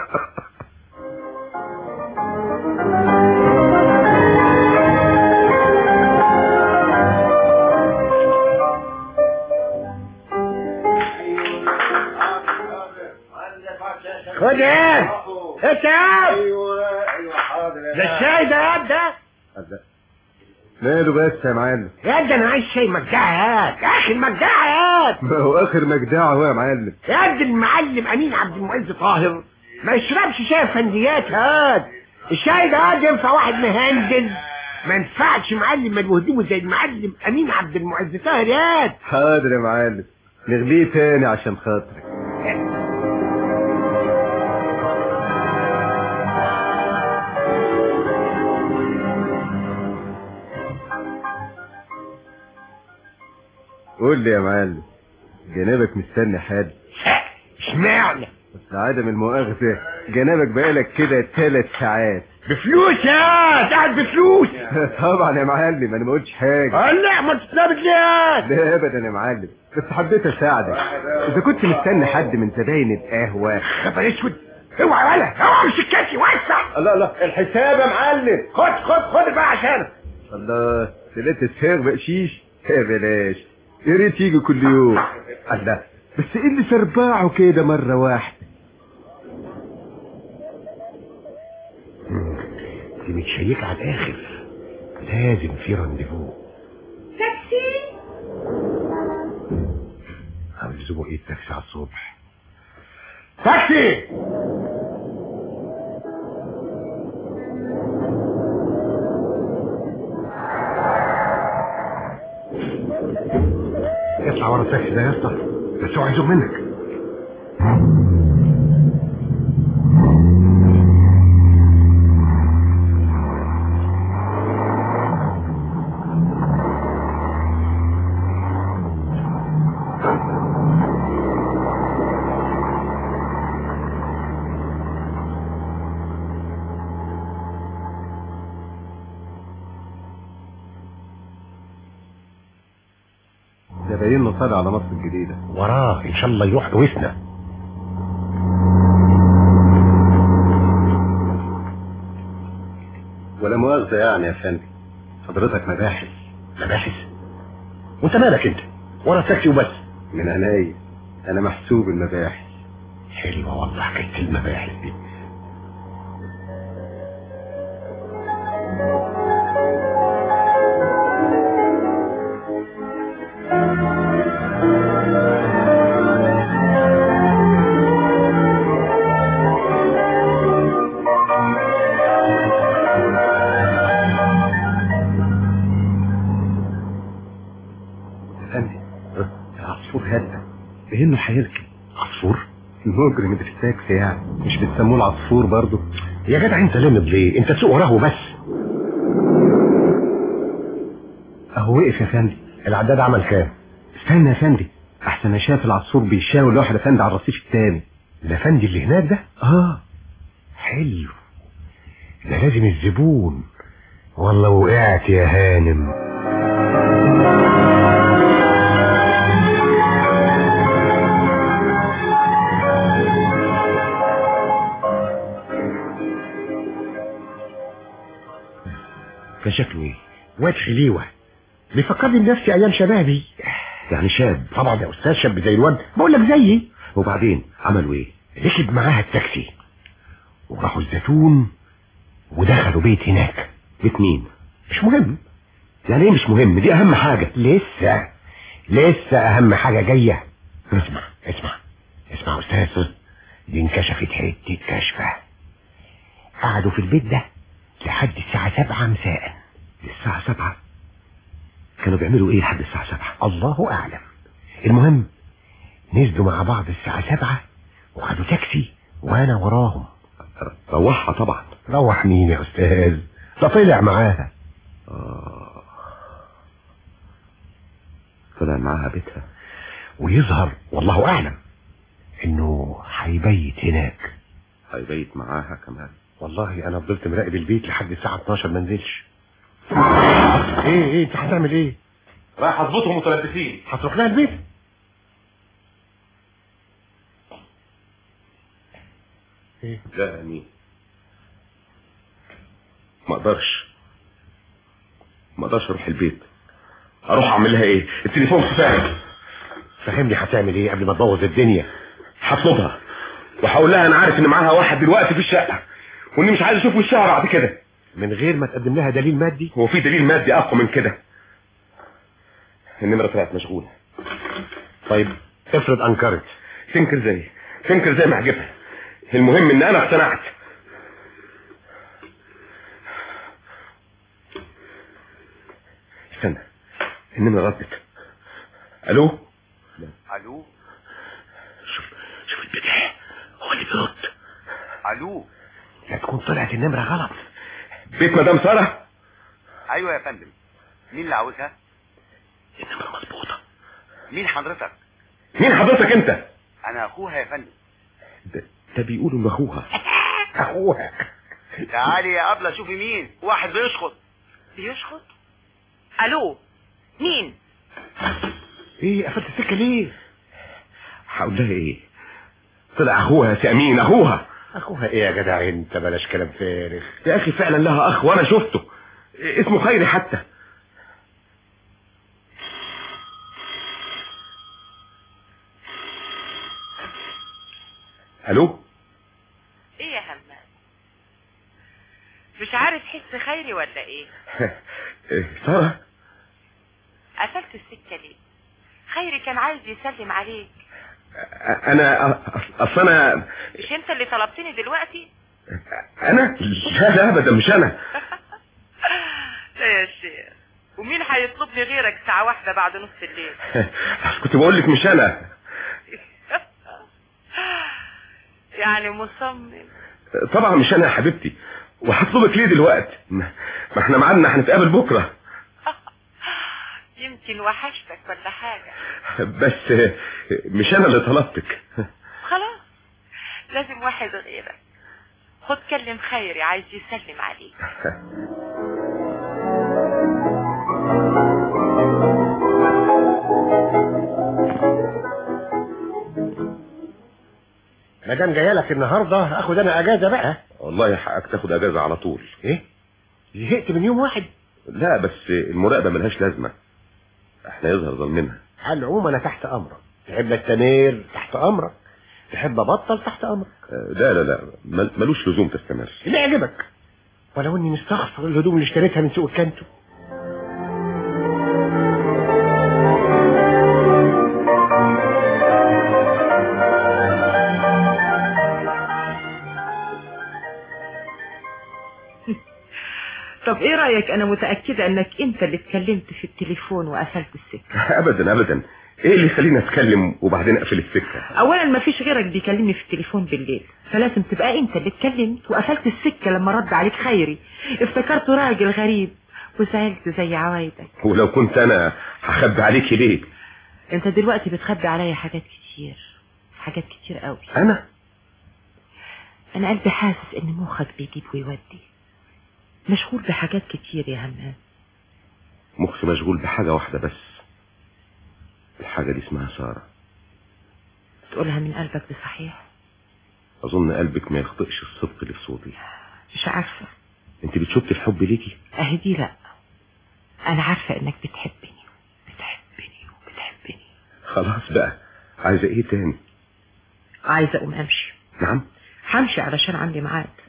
خد ايه؟ انت ايوه ايوه حاضر. ده الشاي ده يا ده ماله بس يا معلم؟ يا ده انا عايز شاي مجدعات، اخر مجدعات. ما هو اخر مجدعه هو يا معلم. يا ده المعلم امين عبد المعز طاهر ما يشربش شاي فنديات. هاد الشاي ده هاد ينفع واحد مهندل، ما ينفعش معلم ما يهدمه زي المعلم امين عبد المعز طاهر. ياد حاضر يا معلم، نغليه تاني عشان خاطرك. قول لي يا معلم، جنابك مستني حد؟ اشمعنى؟ بس عدم المؤاخذة، جنابك بقالك كده ثلاث ساعات. بفلوس يا قاعد بفلوس. طبعا يا معلم، انا ما قلتش حاجة. لا ما تتنابت ليه؟ لا ابدا يا معلم، بس حبيت اساعدك. اذا كنت مستني حد من زباين القهوة. خبر اسود، اوعى ولا اوعى مش سكتي وسع. لا لا الحساب يا معلم. خد خد خد بقى عشانك. الله، ثلاثة ساغ بقشيش؟ يا بلاش، يا ريت يجي كل يوم. الله، بس ايه اللي سرباعه كده مرة واحدة؟ دي متشيكة على الاخر، لازم في رانديفو. تاكسي؟ هنلزموا ايه التاكسي على الصبح؟ تاكسي! اطلع ورا التاكسي ده يا اسطى، بس هو عايزه منك. زباينه طالع على مصر الجديدة، وراه ان شاء الله يروح وسنا. ولا مؤاخذة يعني يا فندم، حضرتك مباحث. مباحث؟ وانت مالك انت؟ ورا التاكسي وبس. من عينيا، انا محسوب المباحث. حلوة والله حكاية المباحث دي. العصفور هدى بانه هيركب. عصفور؟ المجرم اللي في التاكسي يعني، مش بتسموه العصفور برضه؟ يا جدع انت لامد ليه؟ انت تسوق وراه بس. اهو وقف يا فندم. العداد عمل كام؟ استنى يا فندم، احسن انا شايف العصفور بيشاور لواحد افندي على الرصيف التاني. الافندي اللي هناك ده؟ اه حلو، ده لازم الزبون. والله وقعت يا هانم. كان شكله ايه؟ واد خليوه، بيفكرني بنفسي ايام شبابي. يعني شاب؟ طبعا يا استاذ، شاب زي الواد، بقول لك زيي. وبعدين عملوا ايه؟ ركب معاها التاكسي وراحوا الزيتون ودخلوا بيت هناك. بيت مين؟ مش مهم. يعني ايه مش مهم؟ دي اهم حاجة. لسه لسه اهم حاجة جاية. اسمع اسمع اسمع يا استاذ، دي انكشفت حتة كشفة. قعدوا في البيت ده لحد الساعة سبعة مساء. الساعة سبعة؟ كانوا بيعملوا ايه لحد الساعة سبعة؟ الله اعلم. المهم نزلوا مع بعض الساعة سبعة وخدوا تاكسي وانا وراهم. روحها طبعا. روح مين يا استاذ؟ ده طلع معاها. آه. طلع معاها بيتها، ويظهر والله اعلم انه هيبيت هناك. هيبيت معاها كمان؟ والله انا فضلت مراقب البيت لحد الساعة اتناشر ما نزلش. ايه ايه انت هتعمل ايه؟ رايح اظبطهم متلبسين. هتروح لها البيت؟ ايه؟ لا امين، ما اقدرش ما اقدرش اروح البيت. اروح اعمل لها ايه؟ التليفون فاهم. فهمني هتعمل ايه قبل ما تبوظ الدنيا؟ هطلبها وهقول لها انا عارف ان معاها واحد دلوقتي في الشقه واني مش عايز اشوف وشها بعد كده. من غير ما تقدم لها دليل مادي؟ هو في دليل مادي اقوى من كده؟ النمره طلعت مشغوله. طيب افرض انكرت. تنكر زي تنكر زي ما عجبها. المهم ان انا اقتنعت. استنى، النمره ردت. الو الو، شوف شوف البتاع هو اللي بيرد. الو، لا تكون طلعت النمره غلط. بيت مدام ساره؟ ايوه يا فندم. مين اللي عاوزها؟ النمره مظبوطه. مين حضرتك؟ مين حضرتك انت؟ انا اخوها يا فندم. ده, ده بيقولوا ان اخوها. اخوها. تعالي يا ابله شوفي مين. واحد بيشخط. بيشخط؟ الو، مين؟ ايه قفلت السكه ليه؟ هقول لها ايه؟ طلع اخوها يا امين. اخوها. اخوها ايه يا جدع انت؟ بلاش كلام فارغ يا اخي، فعلا لها اخ وانا شفته، اسمه خيري حتى. الو. ايه يا همام؟ مش عارف حس خيري ولا ايه؟ سارة، قفلت السكة ليه؟ خيري كان عايز يسلم عليك. انا اصل انا مش انت اللي طلبتني دلوقتي؟ انا؟ لا لا ابدا مش انا. لا يا شيخ، ومين هيطلبني غيرك ساعة واحدة بعد نص الليل؟ كنت بقول لك مش انا. يعني مصمم؟ طبعا مش انا يا حبيبتي. وهطلبك ليه دلوقتي؟ ما احنا معادنا هنتقابل بكره. يمكن وحشتك ولا حاجة. بس مش انا اللي طلبتك. خلاص، لازم واحد غيرك. خد كلم خيري، عايز يسلم عليك. ما دام جايه لك النهارده اخد انا اجازه بقى. والله حقك تاخد اجازه على طول. ايه؟ زهقت من يوم واحد؟ لا بس المراقبه ملهاش لازمه، احنا يظهر ظلمنا. على العموم انا تحت امرك. تحب استمر تحت امرك، تحب ابطل تحت امرك. لا لا لا ملوش لزوم تستمر. اللي يعجبك. ولو اني مستغفر الهدوم اللي اشتريتها من سوق الكانتو. طب ايه رأيك؟ انا متأكدة انك انت اللي اتكلمت في التليفون وقفلت السكة. ابدا ابدا، ايه اللي يخليني اتكلم وبعدين اقفل السكة؟ اولا ما فيش غيرك بيكلمني في التليفون بالليل، فلازم تبقى انت اللي اتكلمت وقفلت السكة لما رد عليك خيري. افتكرته راجل غريب وزعلت زي عوايدك. ولو كنت انا هخبي عليكي ليه؟ انت دلوقتي بتخبي عليا حاجات كتير، حاجات كتير قوي. انا انا قلبي حاسس ان مخك بيجيب ويودي، مشغول بحاجات كتير يا همام. مخي مشغول بحاجة واحدة بس، الحاجة دي اسمها سارة. تقولها من قلبك دي صحيح؟ اظن قلبك ما يخطئش الصدق اللي في صوتي. مش عارفة. انت بتشوفي الحب ليكي؟ اهي دي لا، انا عارفة انك بتحبني بتحبني وبتحبني. خلاص بقى، عايزة ايه تاني؟ عايزة اقوم امشي. نعم؟ همشي علشان عندي ميعاد.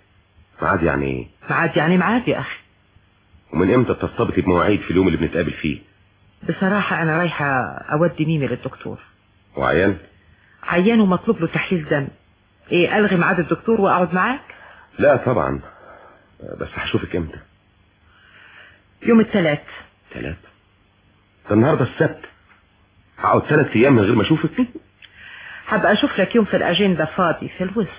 ميعاد يعني ايه؟ ميعاد يعني ميعاد يا اخي. ومن امتى بترتبطي بمواعيد في اليوم اللي بنتقابل فيه؟ بصراحة انا رايحة اودي ميمي للدكتور. وعيان؟ عيان ومطلوب له تحليل دم. ايه الغي ميعاد الدكتور واقعد معاك؟ لا طبعا، بس هشوفك امتى؟ يوم الثلاث. ثلاث؟ ده النهارده السبت، هقعد ثلاث ايام من غير ما اشوفك؟ هبقى اشوف لك يوم في الاجنده فاضي في الوسط.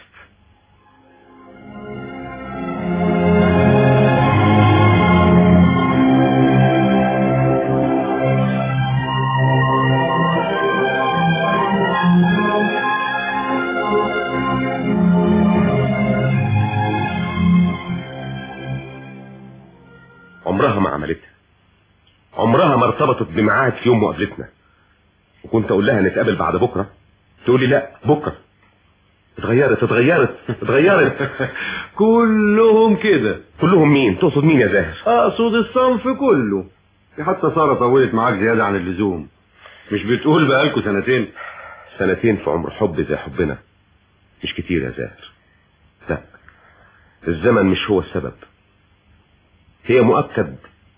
عمرها ما عملتها، عمرها ما ارتبطت بميعاد في يوم مقابلتنا. وكنت اقول لها نتقابل بعد بكره، تقول لي لا بكره. اتغيرت اتغيرت اتغيرت. كلهم كده. كلهم مين؟ تقصد مين يا زاهر؟ اقصد الصنف كله. حتى ساره طولت معاك زياده عن اللزوم. مش بتقول بقالكوا سنتين؟ سنتين في عمر حب زي حبنا مش كتير يا زاهر. لا، الزمن مش هو السبب. هي مؤكد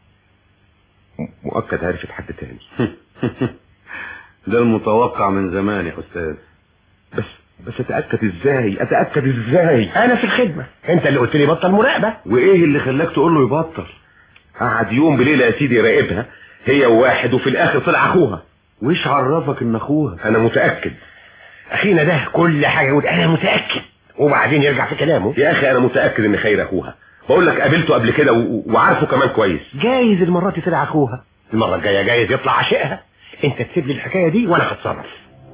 مؤكد عرفت حد تاني. ده المتوقع من زمان يا استاذ. بس بس اتاكد ازاي؟ اتاكد ازاي؟ انا في الخدمه، انت اللي قلت لي بطل مراقبه. وايه اللي خلاك تقول له يبطل؟ قعد يوم بليله يا سيدي يراقبها هي وواحد، وفي الاخر طلع اخوها. ويش عرفك ان اخوها؟ انا متاكد. اخينا ده كل حاجه يقول انا متاكد وبعدين يرجع في كلامه. يا اخي انا متاكد ان خير اخوها، بقول لك قابلته قبل كده و... وعارفه كمان كويس. جايز المرة دي طلع اخوها، المرة الجاية جايز يطلع عشقها. انت تسيب لي الحكاية دي وانا هتصرف.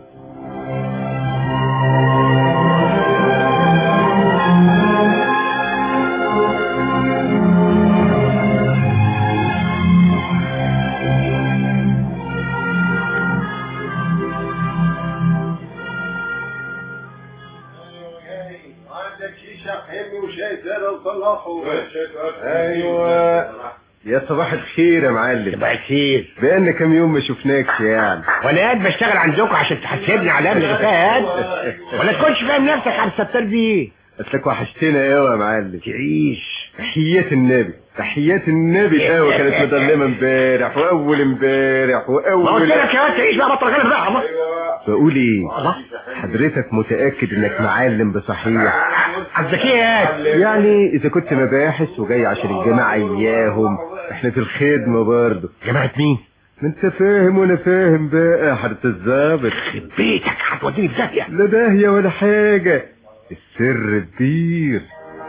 ايوه يا صباح الخير يا معلم. صباح الخير. بقالنا كام يوم ما شفناكش يعني. وانا قاعد بشتغل عندكم عشان تحاسبني على اللي فات، ولا تكونش فاهم نفسك على الستار دي. اصلك وحشتنا قوي يا معلم. تعيش. تحيات النبي تحيات النبي. قوي كانت مظلمه امبارح واول امبارح واول. ما قلت لك يا واد تعيش بقى، بطل غلب بقى. الله بقول ايه، حضرتك متاكد انك معلم بصحيح؟ قصدك ايه؟ يعني اذا كنت مباحث وجاي عشان الجماعه اياهم، احنا في الخدمه برضه. جماعه مين؟ ما انت فاهم وانا فاهم بقى حضرة الظابط. خرب بيتك هتوديني في داهيه. لا داهيه ولا حاجه، السر كبير.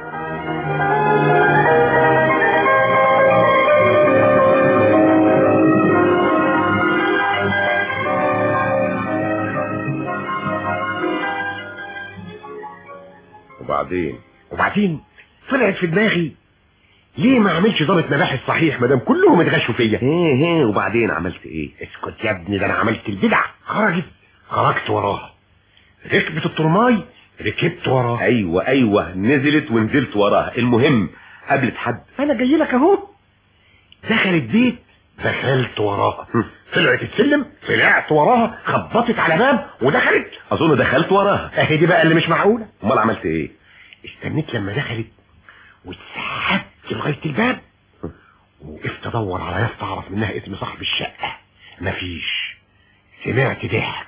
وبعدين وبعدين طلعت في دماغي ليه ما عملش ضابط مباحث صحيح ما دام كلهم اتغشوا فيا. ايه ايه وبعدين عملت ايه؟ اسكت يا ابني، ده انا عملت البدع. خرجت خرجت وراها، ركبت الطرماي ركبت وراها. ايوه ايوه نزلت ونزلت وراها. المهم قابلت حد. انا جاي لك اهو. دخلت بيت دخلت وراها، طلعت السلم طلعت وراها، خبطت على باب ودخلت. اظن دخلت وراها. اهي دي بقى اللي مش معقوله. امال عملت ايه؟ استنيت لما دخلت واتسحبت لغايه الباب، وقفت ادور على يافطه اعرف منها اسم صاحب الشقه. مفيش. سمعت ضحك.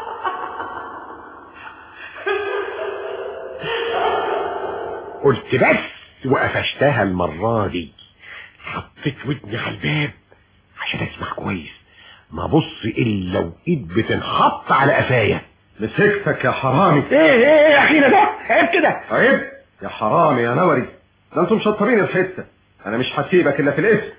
قلت بس وقفشتها المره دي. حطيت ودني على الباب عشان اسمع كويس، ما بص الا وايد بتنحط على قفايا. مسكتك يا حرامي. ايه ايه يا اخينا ده؟ عيب كده. عيب يا حرامي يا نوري، ده انتم مشطبين الحته. انا مش هسيبك الا في الاسم.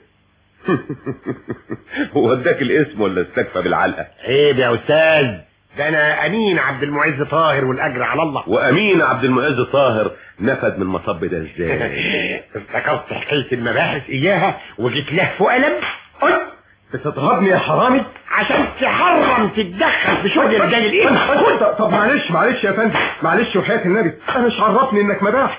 هو اداك الاسم ولا استكفى بالعلقه؟ عيب يا استاذ، ده انا امين عبد المعز طاهر والاجر على الله. وامين عبد المعز طاهر نفد من المطب ده ازاي؟ افتكرت حكايه المباحث اياها وجيت لهف وقلم. قلت بتضربني يا حرامي عشان تحرم تتدخل في شغل رجال الايه. طب معلش معلش يا فندم، معلش وحياة النبي، انا مش عرفني انك مباحث.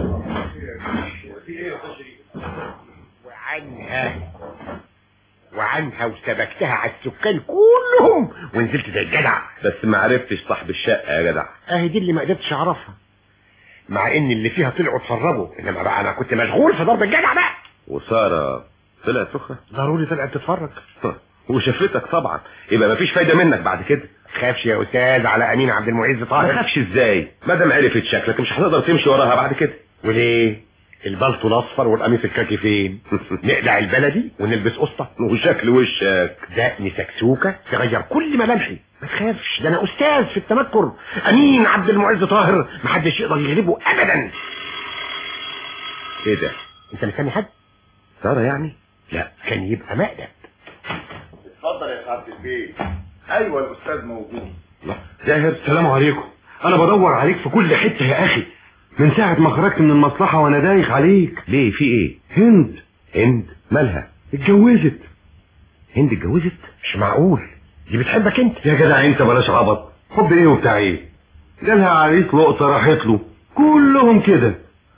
وعنها وعنها وسبكتها على السكان كلهم ونزلت زي الجدع. بس ما عرفتش صاحب الشقه يا جدع. اهي دي اللي ما قدرتش اعرفها. مع ان اللي فيها طلعوا اتفرجوا، انما بقى انا كنت مشغول في ضرب الجدع بقى. وساره طلعت سخره؟ ضروري طلعت تتفرج. وشافتك طبعا، يبقى مفيش فايده منك بعد كده. خافش يا استاذ على امين عبد المعز طاهر. ما خافش ازاي؟ ما دام عرفت شكلك مش هتقدر تمشي وراها بعد كده. وليه؟ البلطو الاصفر والقميص الكاكي فين؟ نقلع البلدي ونلبس قسطه وشكل وشك دقن سكسوكه تغير كل ملامحي. ما تخافش، ده انا استاذ في التنكر. امين عبد المعز طاهر محدش يقدر يغلبه ابدا. ايه ده؟ انت مستني حد؟ ساره يعني؟ لا، كان يبقى مقلب. اتفضل يا سعاده البيت. ايوه الاستاذ موجود. زاهر السلام عليكم. انا بدور عليك في كل حته يا اخي من ساعه ما خرجت من المصلحه وانا دايخ عليك. ليه؟ في ايه؟ هند. هند مالها؟ اتجوزت. هند اتجوزت؟ مش معقول، دي بتحبك انت يا جدع انت بلاش عبط. حب ايه وبتاع ايه؟ جالها عريس لقطه راحت له، كلهم كده.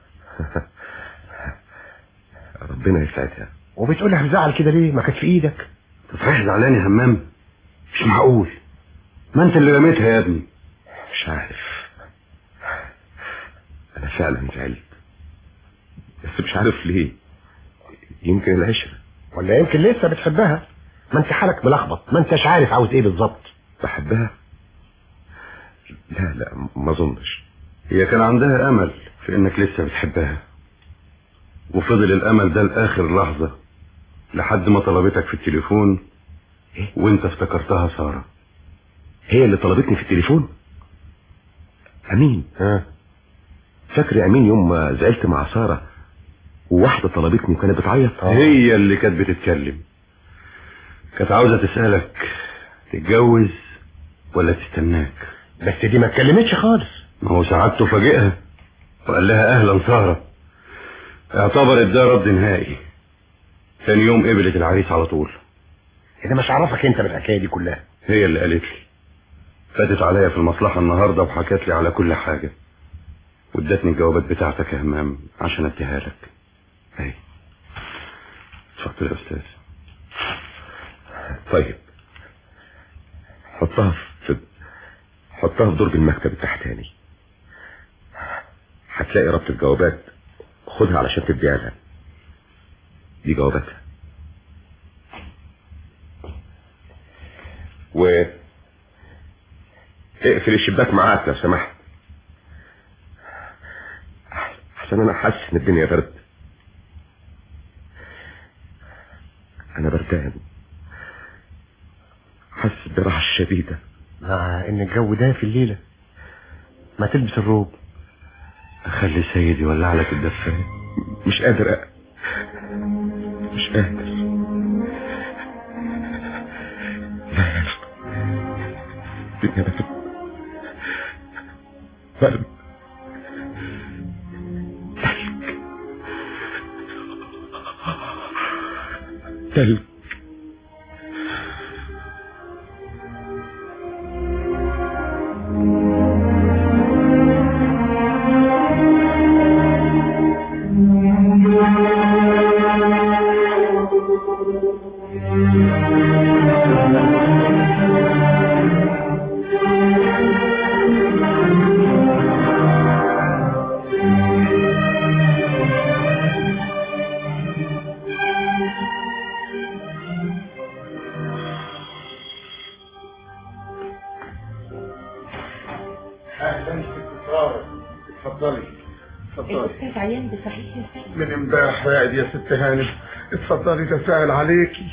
ربنا يسعدها. وبتقولها بزعل كده ليه؟ ما كانت في ايدك. صحيح زعلان يا همام؟ مش معقول، ما انت اللي رميتها يا ابني. مش عارف، انا فعلا زعلت، بس مش عارف ليه. يمكن العشرة، ولا يمكن لسه بتحبها. ما انت حالك ملخبط، ما انتش عارف عاوز ايه بالظبط. بحبها؟ لا لا ما اظنش. هي كان عندها امل في انك لسه بتحبها، وفضل الامل ده لاخر لحظة لحد ما طلبتك في التليفون. إيه؟ وانت افتكرتها سارة. هي اللي طلبتني في التليفون؟ امين؟ ها؟ فاكر امين يوم ما زعلت مع سارة وواحدة طلبتني وكانت بتعيط؟ آه. هي اللي كانت بتتكلم، كانت عاوزة تسألك تتجوز ولا تستناك. بس دي ما اتكلمتش خالص. ما هو سعادته فاجئها وقال لها اهلا سارة، اعتبرت ده رد نهائي. ثاني يوم قبلت العريس على طول. انا مش عرفك انت بالحكايه دي كلها. هي اللي قالت لي، فاتت عليا في المصلحة النهاردة وحكت لي على كل حاجة، وادتني الجوابات بتاعتك يا همام عشان اديها لك. اهي اتفضل يا استاذ. طيب حطها في حطها في درج المكتب التحتاني، هتلاقي ربط الجوابات، خدها علشان تديها لها. دي جواباتها. و اقفل الشباك معاك لو سمحت، عشان انا حاسس ان الدنيا برد. انا بردان، حاسس براحة شديدة مع ان الجو ده في الليلة. ما تلبس الروب. اخلي سيدي يولع لك الدفاية. مش قادر أ... مش قادر. لا يا اسطى، الدنيا برد برد تلج تلج. من امبارح قاعد يا ست هانم. اتفضلي تسأل عليكي.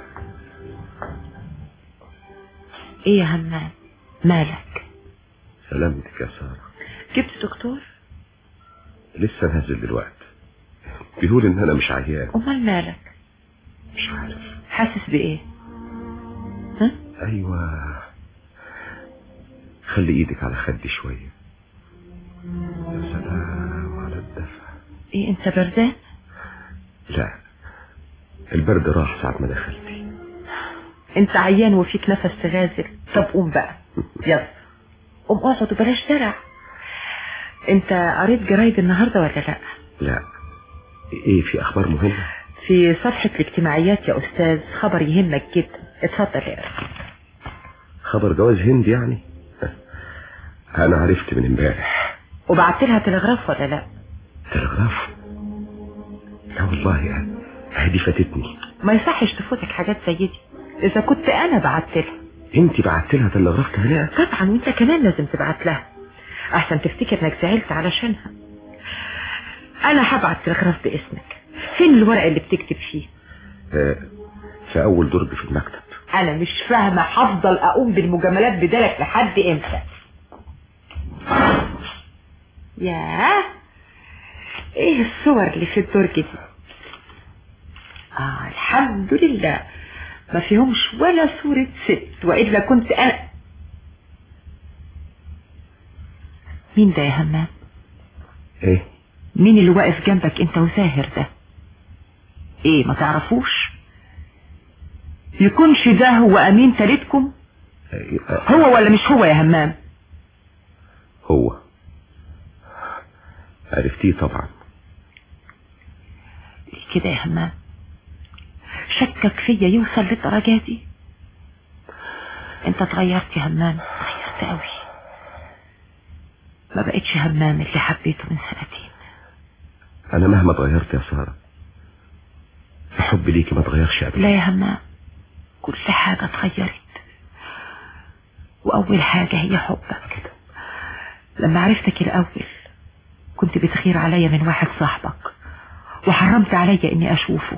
ايه يا همام مالك؟ سلامتك يا سارة. جبت دكتور؟ لسه نازل دلوقتي، بيقول ان انا مش عيان. امال مالك؟ مش عارف. حاسس بايه؟ ها؟ ايوه، خلي ايدك على خدي شوية. يا سلام على الدفع. ايه انت بردان؟ لا، البرد راح ساعة ما دخلتي. انت عيان وفيك نفس غازل. طب قوم بقى يلا قوم اقعد وبلاش درع. انت قريت جرايد النهارده ولا لا؟ لا. ايه في اخبار مهمة؟ في صفحة الاجتماعيات يا استاذ خبر يهمك جدا، اتفضل اقرا. خبر جواز هند يعني؟ انا عرفت من امبارح وبعت لها تلغراف ولا لا؟ تلغراف؟ لا والله يعني هدي فاتتني. ما يصحش تفوتك حاجات زي دي. اذا كنت انا بعت لها. انت بعت لها تلغراف كمان؟ طبعا، وانت كمان لازم تبعت لها احسن تفتكر انك زعلت علشانها. انا هبعت تلغراف باسمك. فين الورق اللي بتكتب فيه؟ آه في اول درج في المكتب. انا مش فاهمه هفضل اقوم بالمجاملات بدالك لحد امتى؟ ياه، ايه الصور اللي في الدرج دي؟ اه الحمد لله ما فيهمش ولا صورة ست، وإلا كنت أنا. مين ده يا همام؟ ايه؟ مين اللي واقف جنبك انت وزاهر ده؟ ايه ما تعرفوش؟ يكونش ده هو امين تالتكم؟ هو ولا مش هو يا همام؟ هو. عرفتيه طبعا. كده يا همام شكك فيا يوصل للدرجة دي؟ انت اتغيرت يا همام، اتغيرت قوي. ما بقتش همام اللي حبيته من سنتين. انا مهما اتغيرت يا سارة الحب ليكي ما اتغيرش ابدا. لا يا همام، كل حاجة اتغيرت، واول حاجة هي حبك. لما عرفتك الاول كنت بتغير عليا من واحد صاحبك وحرمت عليا اني اشوفه.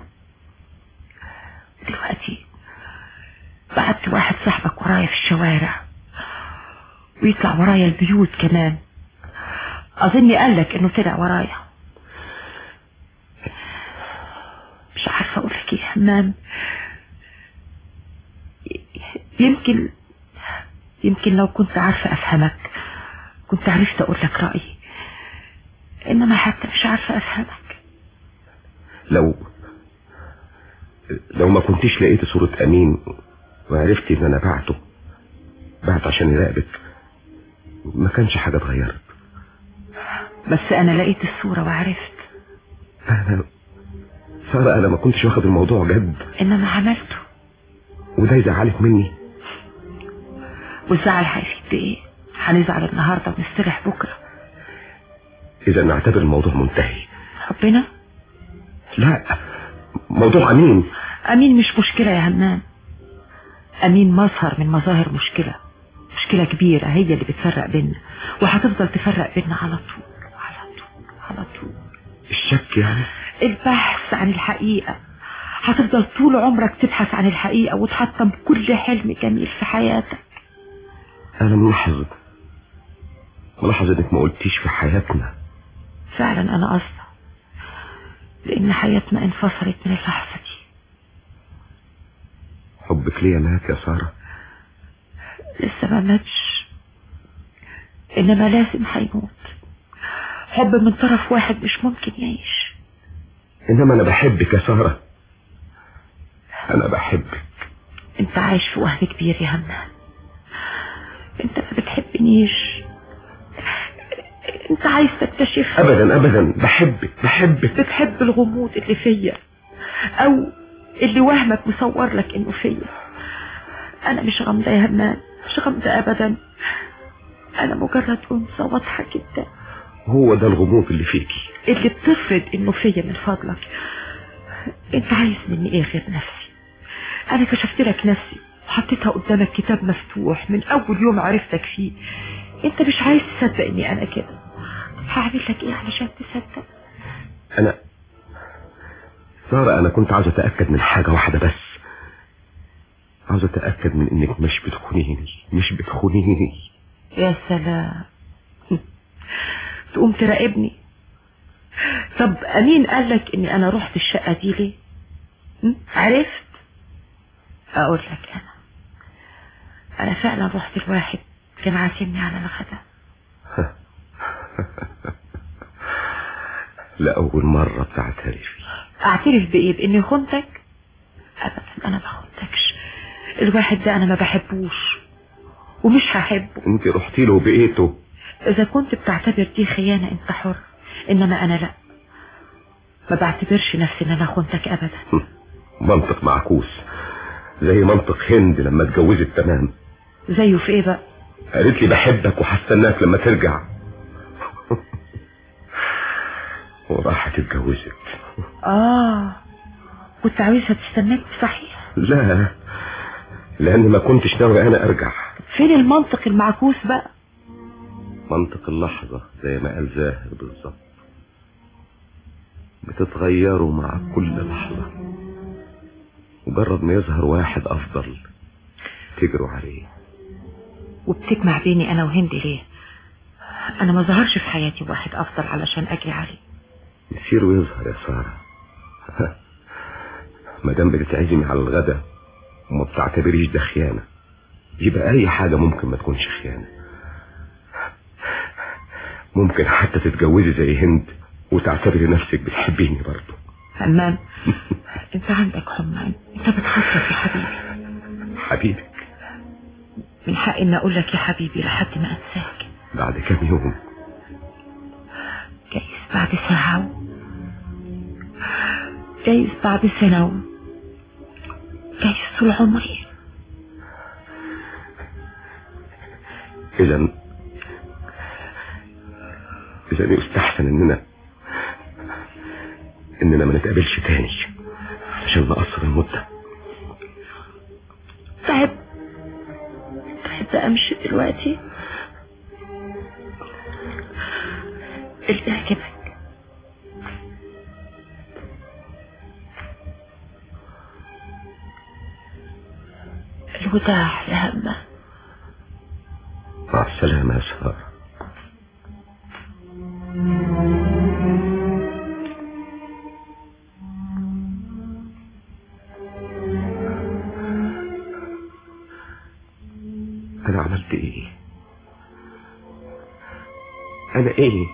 دلوقتي بعت واحد صاحبك ورايا في الشوارع ويطلع ورايا البيوت كمان. اظني قالك انه طلع ورايا. مش عارفه اقول لك ايه يا همام. يمكن يمكن لو كنت عارفه افهمك كنت عرفت اقول لك رايي، انما حتى مش عارفه افهمك. لو لو ما كنتش لقيت صورة امين وعرفتي ان انا بعته بعت عشان يراقبك ما كانش حاجة اتغيرت. بس انا لقيت الصورة وعرفت. انا سارة انا ما كنتش واخد الموضوع جد، انما عملته. وده يزعلك مني؟ والزعل هيفيد بايه؟ هنزعل النهاردة ونستريح بكرة. اذا نعتبر الموضوع منتهي. حبنا؟ لا، موضوع امين. امين مش مشكلة يا همام. امين مظهر من مظاهر مشكلة، مشكلة كبيرة هي اللي بتفرق بينا وهتفضل تفرق بينا على طول على طول على طول. الشك يعني؟ البحث عن الحقيقة. هتفضل طول عمرك تبحث عن الحقيقة وتحطم كل حلم جميل في حياتك. انا ملاحظ ملاحظ انك ما قلتيش في حياتنا. فعلا انا قصدي، لان حياتنا انفصلت من اللحظة دي. حبك ليا مات يا سارة؟ لسه ما ماتش، انما لازم هيموت. حب من طرف واحد مش ممكن يعيش. انما انا بحبك يا سارة، انا بحبك. انت عايش في وهم كبير يا همام. انت ما بتحبنيش، انت عايز تكتشف. ابدا ابدا، بحبك بحبك. بتحب الغموض اللي فيا او اللي وهمك مصور لك انه فيا. انا مش غامضة يا همام، مش غامضة ابدا. انا مجرد انثى واضحة جدا. هو ده الغموض اللي فيكي اللي بتفرض انه فيا. من فضلك انت عايز مني ايه غير نفسي؟ انا كشفت لك نفسي وحطيتها قدامك كتاب مفتوح من اول يوم عرفتك فيه. انت مش عايز تصدق اني انا كده. هعمل لك ايه علشان تصدق؟ انا سارة انا كنت عاوز اتأكد من حاجة واحدة بس. عاوز اتأكد من انك مش بتخونيني مش بتخونيني. يا سلام، تقوم تراقبني. طب امين قالك اني انا رحت الشقة دي ليه؟ عرفت؟ اقول لك انا انا فعلا رحت الواحد كان عازمني على الغداء. لأول مرة بتعترفي. اعترف بايه؟ باني خنتك؟ ابدا انا ما خنتكش. الواحد ده انا ما بحبوش ومش هحبه. انت رحتي له بقيته. اذا كنت بتعتبر دي خيانة انت حر، انما انا لا، ما بعتبرش نفسي ان انا خنتك ابدا. منطق معكوس زي منطق هند لما اتجوزت تمام. زيه في ايه بقى؟ قالت لي بحبك وهستناك لما ترجع. وراحت اتجوزت. اه كنت عاوزها تستناك صحيح؟ لا، لان ما كنتش ناوي انا ارجع. فين المنطق المعكوس بقى؟ منطق اللحظة زي ما قال زاهر بالظبط، بتتغيروا مع كل لحظة، مجرد ما يظهر واحد افضل تجروا عليه. وبتجمع بيني انا وهندي ليه؟ انا ما ظهرش في حياتي واحد افضل علشان اجري عليه. يصير ويظهر يا سارة. ما دام بتتعزمي على الغدا وما بتعتبريش ده خيانة، يبقى اي حاجة ممكن ما تكونش خيانة. ممكن حتى تتجوزي زي هند وتعتبري نفسك بتحبيني برضه. همام انت عندك حمى، انت بتخطط يا حبيبي. حبيبك من حقي ان اقول لك يا حبيبي لحد ما انساك. بعد كام يوم؟ جايز بعد ساعة، جايز بعد سنة، جايز طول عمري. اذا اذا يستحسن اننا اننا ما نتقابلش تاني عشان نقصر المدة. تحب تحب امشي دلوقتي؟ اللي يعجبك. الوداع يا همة. مع السلامة يا سارة. أنا عملت إيه؟ أنا إيه؟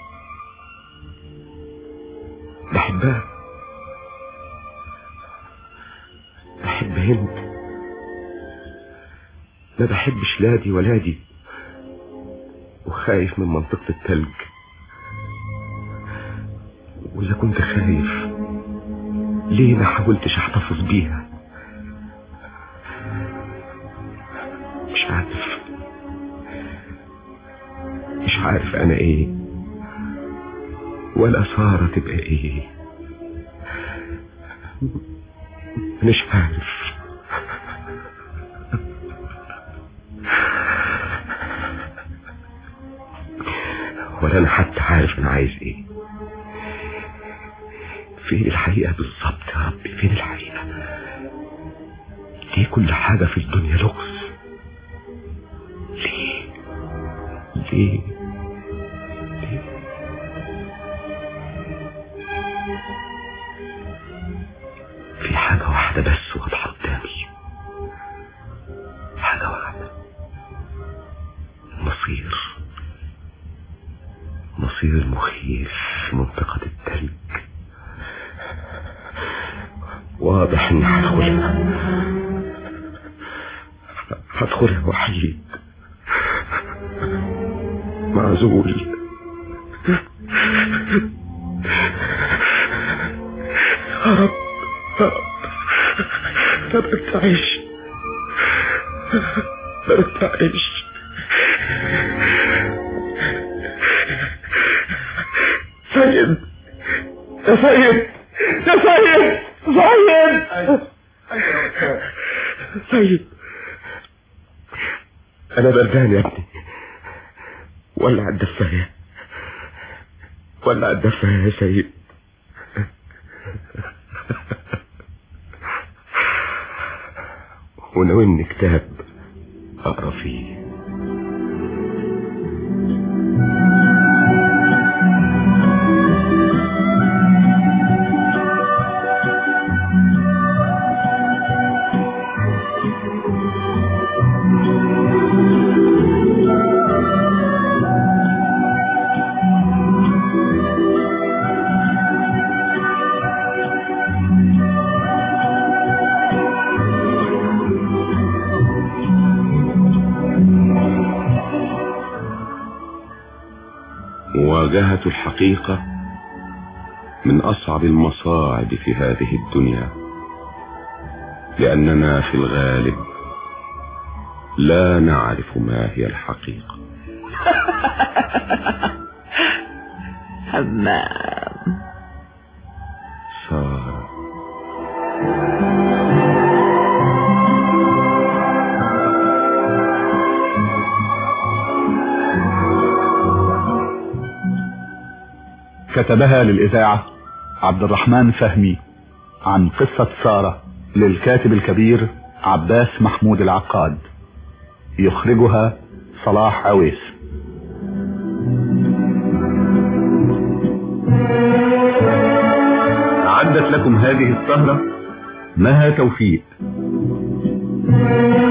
بحبها، بحب هند، ما بحبش لا دي ولا دي، وخايف من منطقة التلج. وإذا كنت خايف ليه ما حاولتش احتفظ بيها؟ مش عارف مش عارف انا ايه ولا سارة تبقى ايه. مش عارف. ولا انا حتى عارف انا عايز ايه. فين الحقيقة بالظبط يا ربي؟ فين الحقيقة؟ ليه كل حاجة في الدنيا لغز؟ ليه ليه ليه في حاجة واحدة بس واضحة قدامي، حاجة واحدة، مصير مصير مخيف في منطقة التلج. واضح اني هدخلها هدخلها وحيد معزول. يا رب ما برتعش ما برتعش. سيد يا سيد يا سيد سيد سيد انا بردان يا ابني. ولع الدفاية ولع الدفاية يا سيد. وناولني كتاب اقرا فيه. مواجهة الحقيقة من أصعب المصاعب في هذه الدنيا، لأننا في الغالب لا نعرف ما هي الحقيقة. همام كتبها للإذاعة عبد الرحمن فهمي، عن قصة سارة للكاتب الكبير عباس محمود العقاد. يخرجها صلاح عويس. أعدت لكم هذه السهرة مها توفيق.